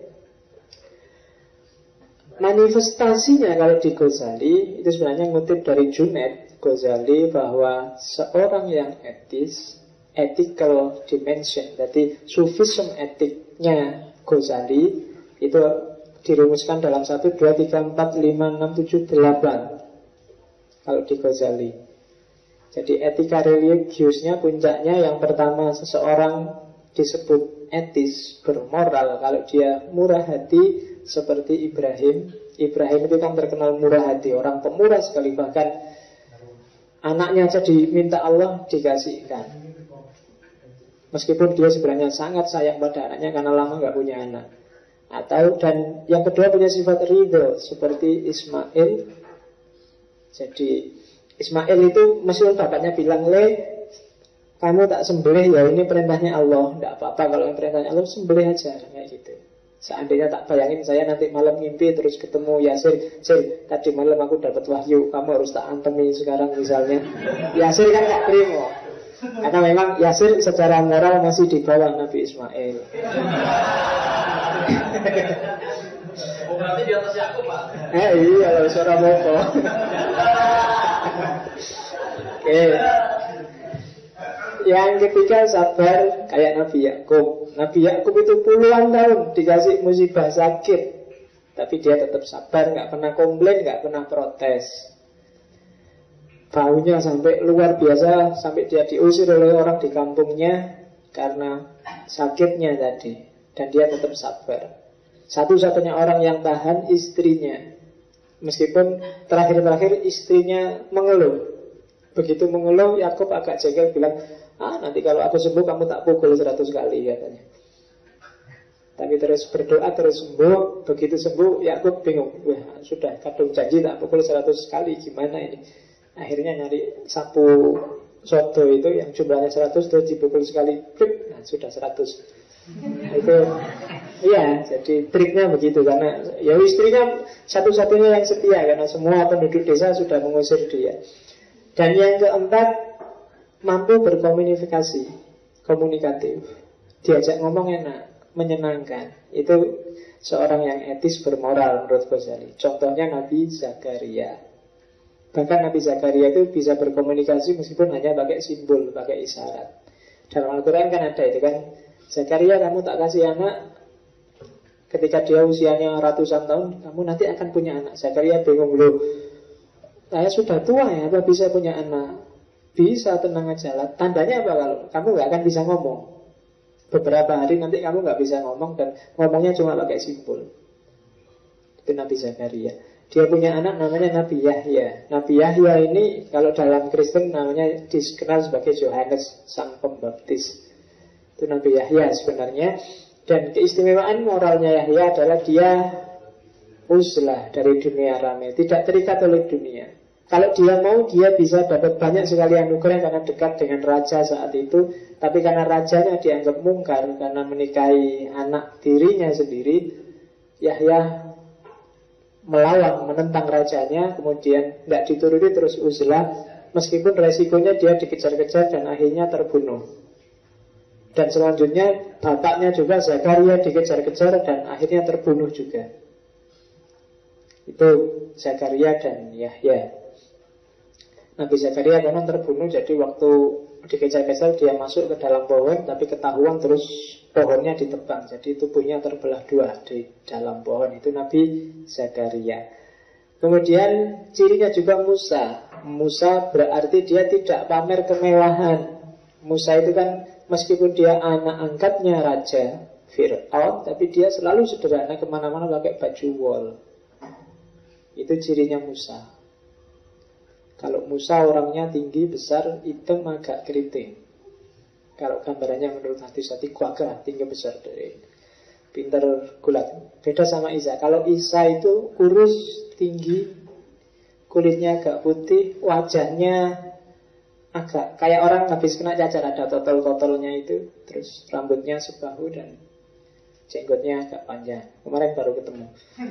manifestasinya kalau di Ghazali itu sebenarnya ngutip dari Junaid Ghazali bahwa seorang yang etis, ethical dimension, jadi sufism etiknya Ghazali itu dirumuskan dalam 1, 2, 3, 4, 5, 6, 7, 8 kalau di Ghazali. Jadi etika religiusnya puncaknya yang pertama, seseorang disebut etis, bermoral kalau dia murah hati seperti Ibrahim. Ibrahim itu kan terkenal murah hati, orang pemurah sekali, bahkan anaknya aja diminta Allah dikasihkan, meskipun dia sebenarnya sangat sayang pada anaknya karena lama nggak punya anak. Atau dan yang kedua punya sifat ridho seperti Ismail. Jadi Ismail itu meskipun bapaknya bilang, kamu tak sembelih ya, ini perintahnya Allah, tidak apa-apa kalau yang perintahnya Allah, sembelih aja, kayak gitu. Seandainya tak bayangin saya nanti malam mimpi terus ketemu Yasir, tadi malam aku dapat wahyu, kamu harus tak antemi sekarang misalnya. Yasir kan gak terima, karena memang Yasir secara moral masih di bawah Nabi Ismail. Berarti di atas Yakub, Pak. Iya, kalau suara moko. Oke. Yang ketiga sabar kayak Nabi Yakub. Nabi Yakub itu puluhan tahun dikasih musibah sakit, tapi dia tetap sabar, nggak pernah komplain, nggak pernah protes. Baunya sampai luar biasa, sampai dia diusir oleh orang di kampungnya karena sakitnya tadi, dan dia tetap sabar. Satu-satunya orang yang tahan istrinya, meskipun terakhir-terakhir istrinya mengeluh. Begitu mengeluh, Yakub agak jengkel bilang, nanti kalau aku sembuh kamu tak pukul 100 kali katanya. Tapi terus berdoa terus sembuh. Begitu sembuh Yakub bingung, wah sudah kadung janji tak pukul 100 kali, gimana ini. Akhirnya nyari sapu soto itu yang jumlahnya 100, terus dipukul sekali, nah sudah 100. Itu iya, jadi triknya begitu. Karena ya istrinya satu-satunya yang setia, karena semua penduduk desa sudah mengusir dia. Dan yang keempat, mampu berkomunikasi, komunikatif, diajak ngomong enak, menyenangkan. Itu seorang yang etis bermoral menurut Ghazali. Contohnya Nabi Zakaria. Bahkan Nabi Zakaria itu bisa berkomunikasi meskipun hanya pakai simbol, pakai isyarat. Dalam Al-Quran kan ada itu kan, Zakaria kamu tak kasih anak, ketika dia usianya ratusan tahun, kamu nanti akan punya anak. Zakaria bingung, loh saya sudah tua ya, apa bisa punya anak? Bisa, tenang aja lah. Tandanya apa kalau kamu nggak akan bisa ngomong? Beberapa hari nanti kamu nggak bisa ngomong, dan ngomongnya cuma pakai simbol. Itu Nabi Zakaria. Dia punya anak namanya Nabi Yahya. Nabi Yahya ini kalau dalam Kristen namanya dikenal sebagai Yohanes Sang Pembaptis. Itu Nabi Yahya sebenarnya. Dan keistimewaan moralnya Yahya adalah dia uzlah dari dunia ramai, tidak terikat oleh dunia. Kalau dia mau, dia bisa dapat banyak sekali anugerah karena dekat dengan raja saat itu. Tapi karena rajanya dianggap mungkar karena menikahi anak tirinya sendiri, Yahya melawan, menentang rajanya, kemudian tidak dituruti, terus uzlah. Meskipun resikonya dia dikejar-kejar dan akhirnya terbunuh. Dan selanjutnya bapaknya juga Zakaria dikejar-kejar dan akhirnya terbunuh juga. Itu Zakaria dan Yahya. Nabi Zakaria karena terbunuh, jadi waktu dikejar-kejar dia masuk ke dalam pohon, tapi ketahuan terus pohonnya ditebang, jadi tubuhnya terbelah dua di dalam pohon. Itu Nabi Zakaria. Kemudian cirinya juga Musa. Musa berarti dia tidak pamer kemewahan. Musa itu kan meskipun dia anak angkatnya Raja Fir'aun, tapi dia selalu sederhana, kemana-mana pakai baju wol. Itu cirinya Musa. Kalau Musa orangnya tinggi, besar, hitam, agak keriting. Kalau gambarannya menurut hadis agak tinggi, besar, dari pinter, gulat. Beda sama Isa. Kalau Isa itu kurus, tinggi, kulitnya agak putih, wajahnya agak kayak orang habis kena cacar, ada totol-totolnya itu, terus rambutnya sebahu dan jenggotnya agak panjang. Kemarin baru ketemu.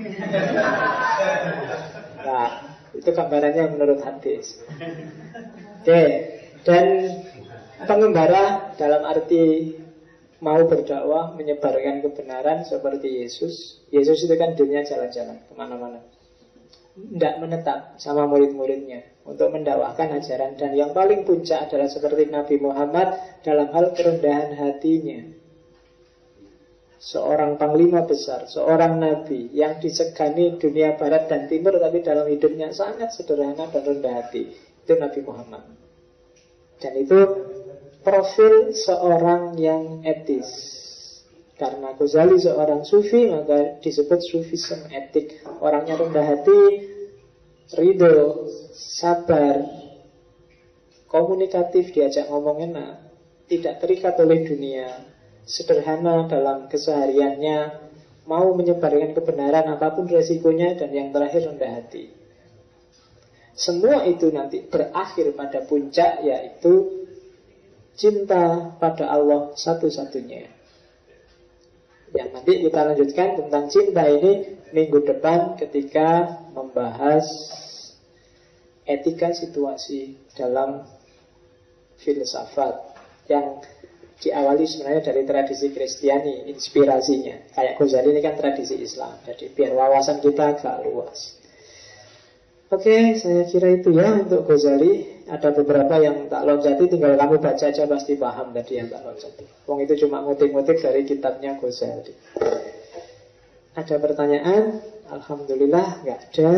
Nah, itu gambarannya menurut hadis. Oke, dan pengembara dalam arti mau berdakwah, menyebarkan kebenaran seperti Yesus. Yesus itu kan dunia jalan-jalan kemana-mana, tidak menetap sama murid-muridnya untuk mendakwahkan ajaran. Dan yang paling puncak adalah seperti Nabi Muhammad dalam hal kerendahan hatinya. Seorang panglima besar, seorang nabi yang disegani dunia barat dan timur, tapi dalam hidupnya sangat sederhana dan rendah hati. Itu Nabi Muhammad. Dan itu profil seorang yang etis. Karena Ghazali seorang sufi, maka disebut sufisme etik. Orangnya rendah hati, ridho, sabar, komunikatif, diajak ngomong enak, tidak terikat oleh dunia, sederhana dalam kesehariannya, mau menyebarkan kebenaran apapun resikonya, dan yang terakhir rendah hati. Semua itu nanti berakhir pada puncak, yaitu cinta pada Allah satu-satunya. Yang nanti kita lanjutkan tentang cinta ini minggu depan ketika membahas etika situasi dalam filsafat yang diawali sebenarnya dari tradisi Kristiani, inspirasinya. Kayak Ghazali ini kan tradisi Islam, jadi biar wawasan kita agak luas. Oke, saya kira itu ya untuk Ghazali. Ada beberapa yang tak loncati, tinggal kamu baca aja pasti paham tadi yang tak loncati. Wong itu cuma ngutip-ngutip dari kitabnya Ghazali. Ada pertanyaan? Alhamdulillah, nggak ada.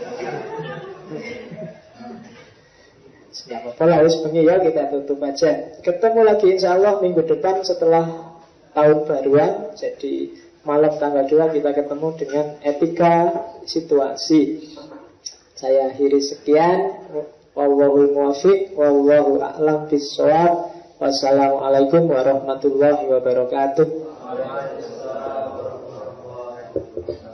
Nggak apa-apa lah, harus bengi ya, kita tutup aja. Ketemu lagi insya Allah minggu depan setelah tahun baruan. Jadi malam tanggal 2 kita ketemu dengan etika situasi. Saya akhiri sekian. Wallahul muwaffiq, wallahu a'lam bissawab. Wassalamualaikum warahmatullahi wabarakatuh.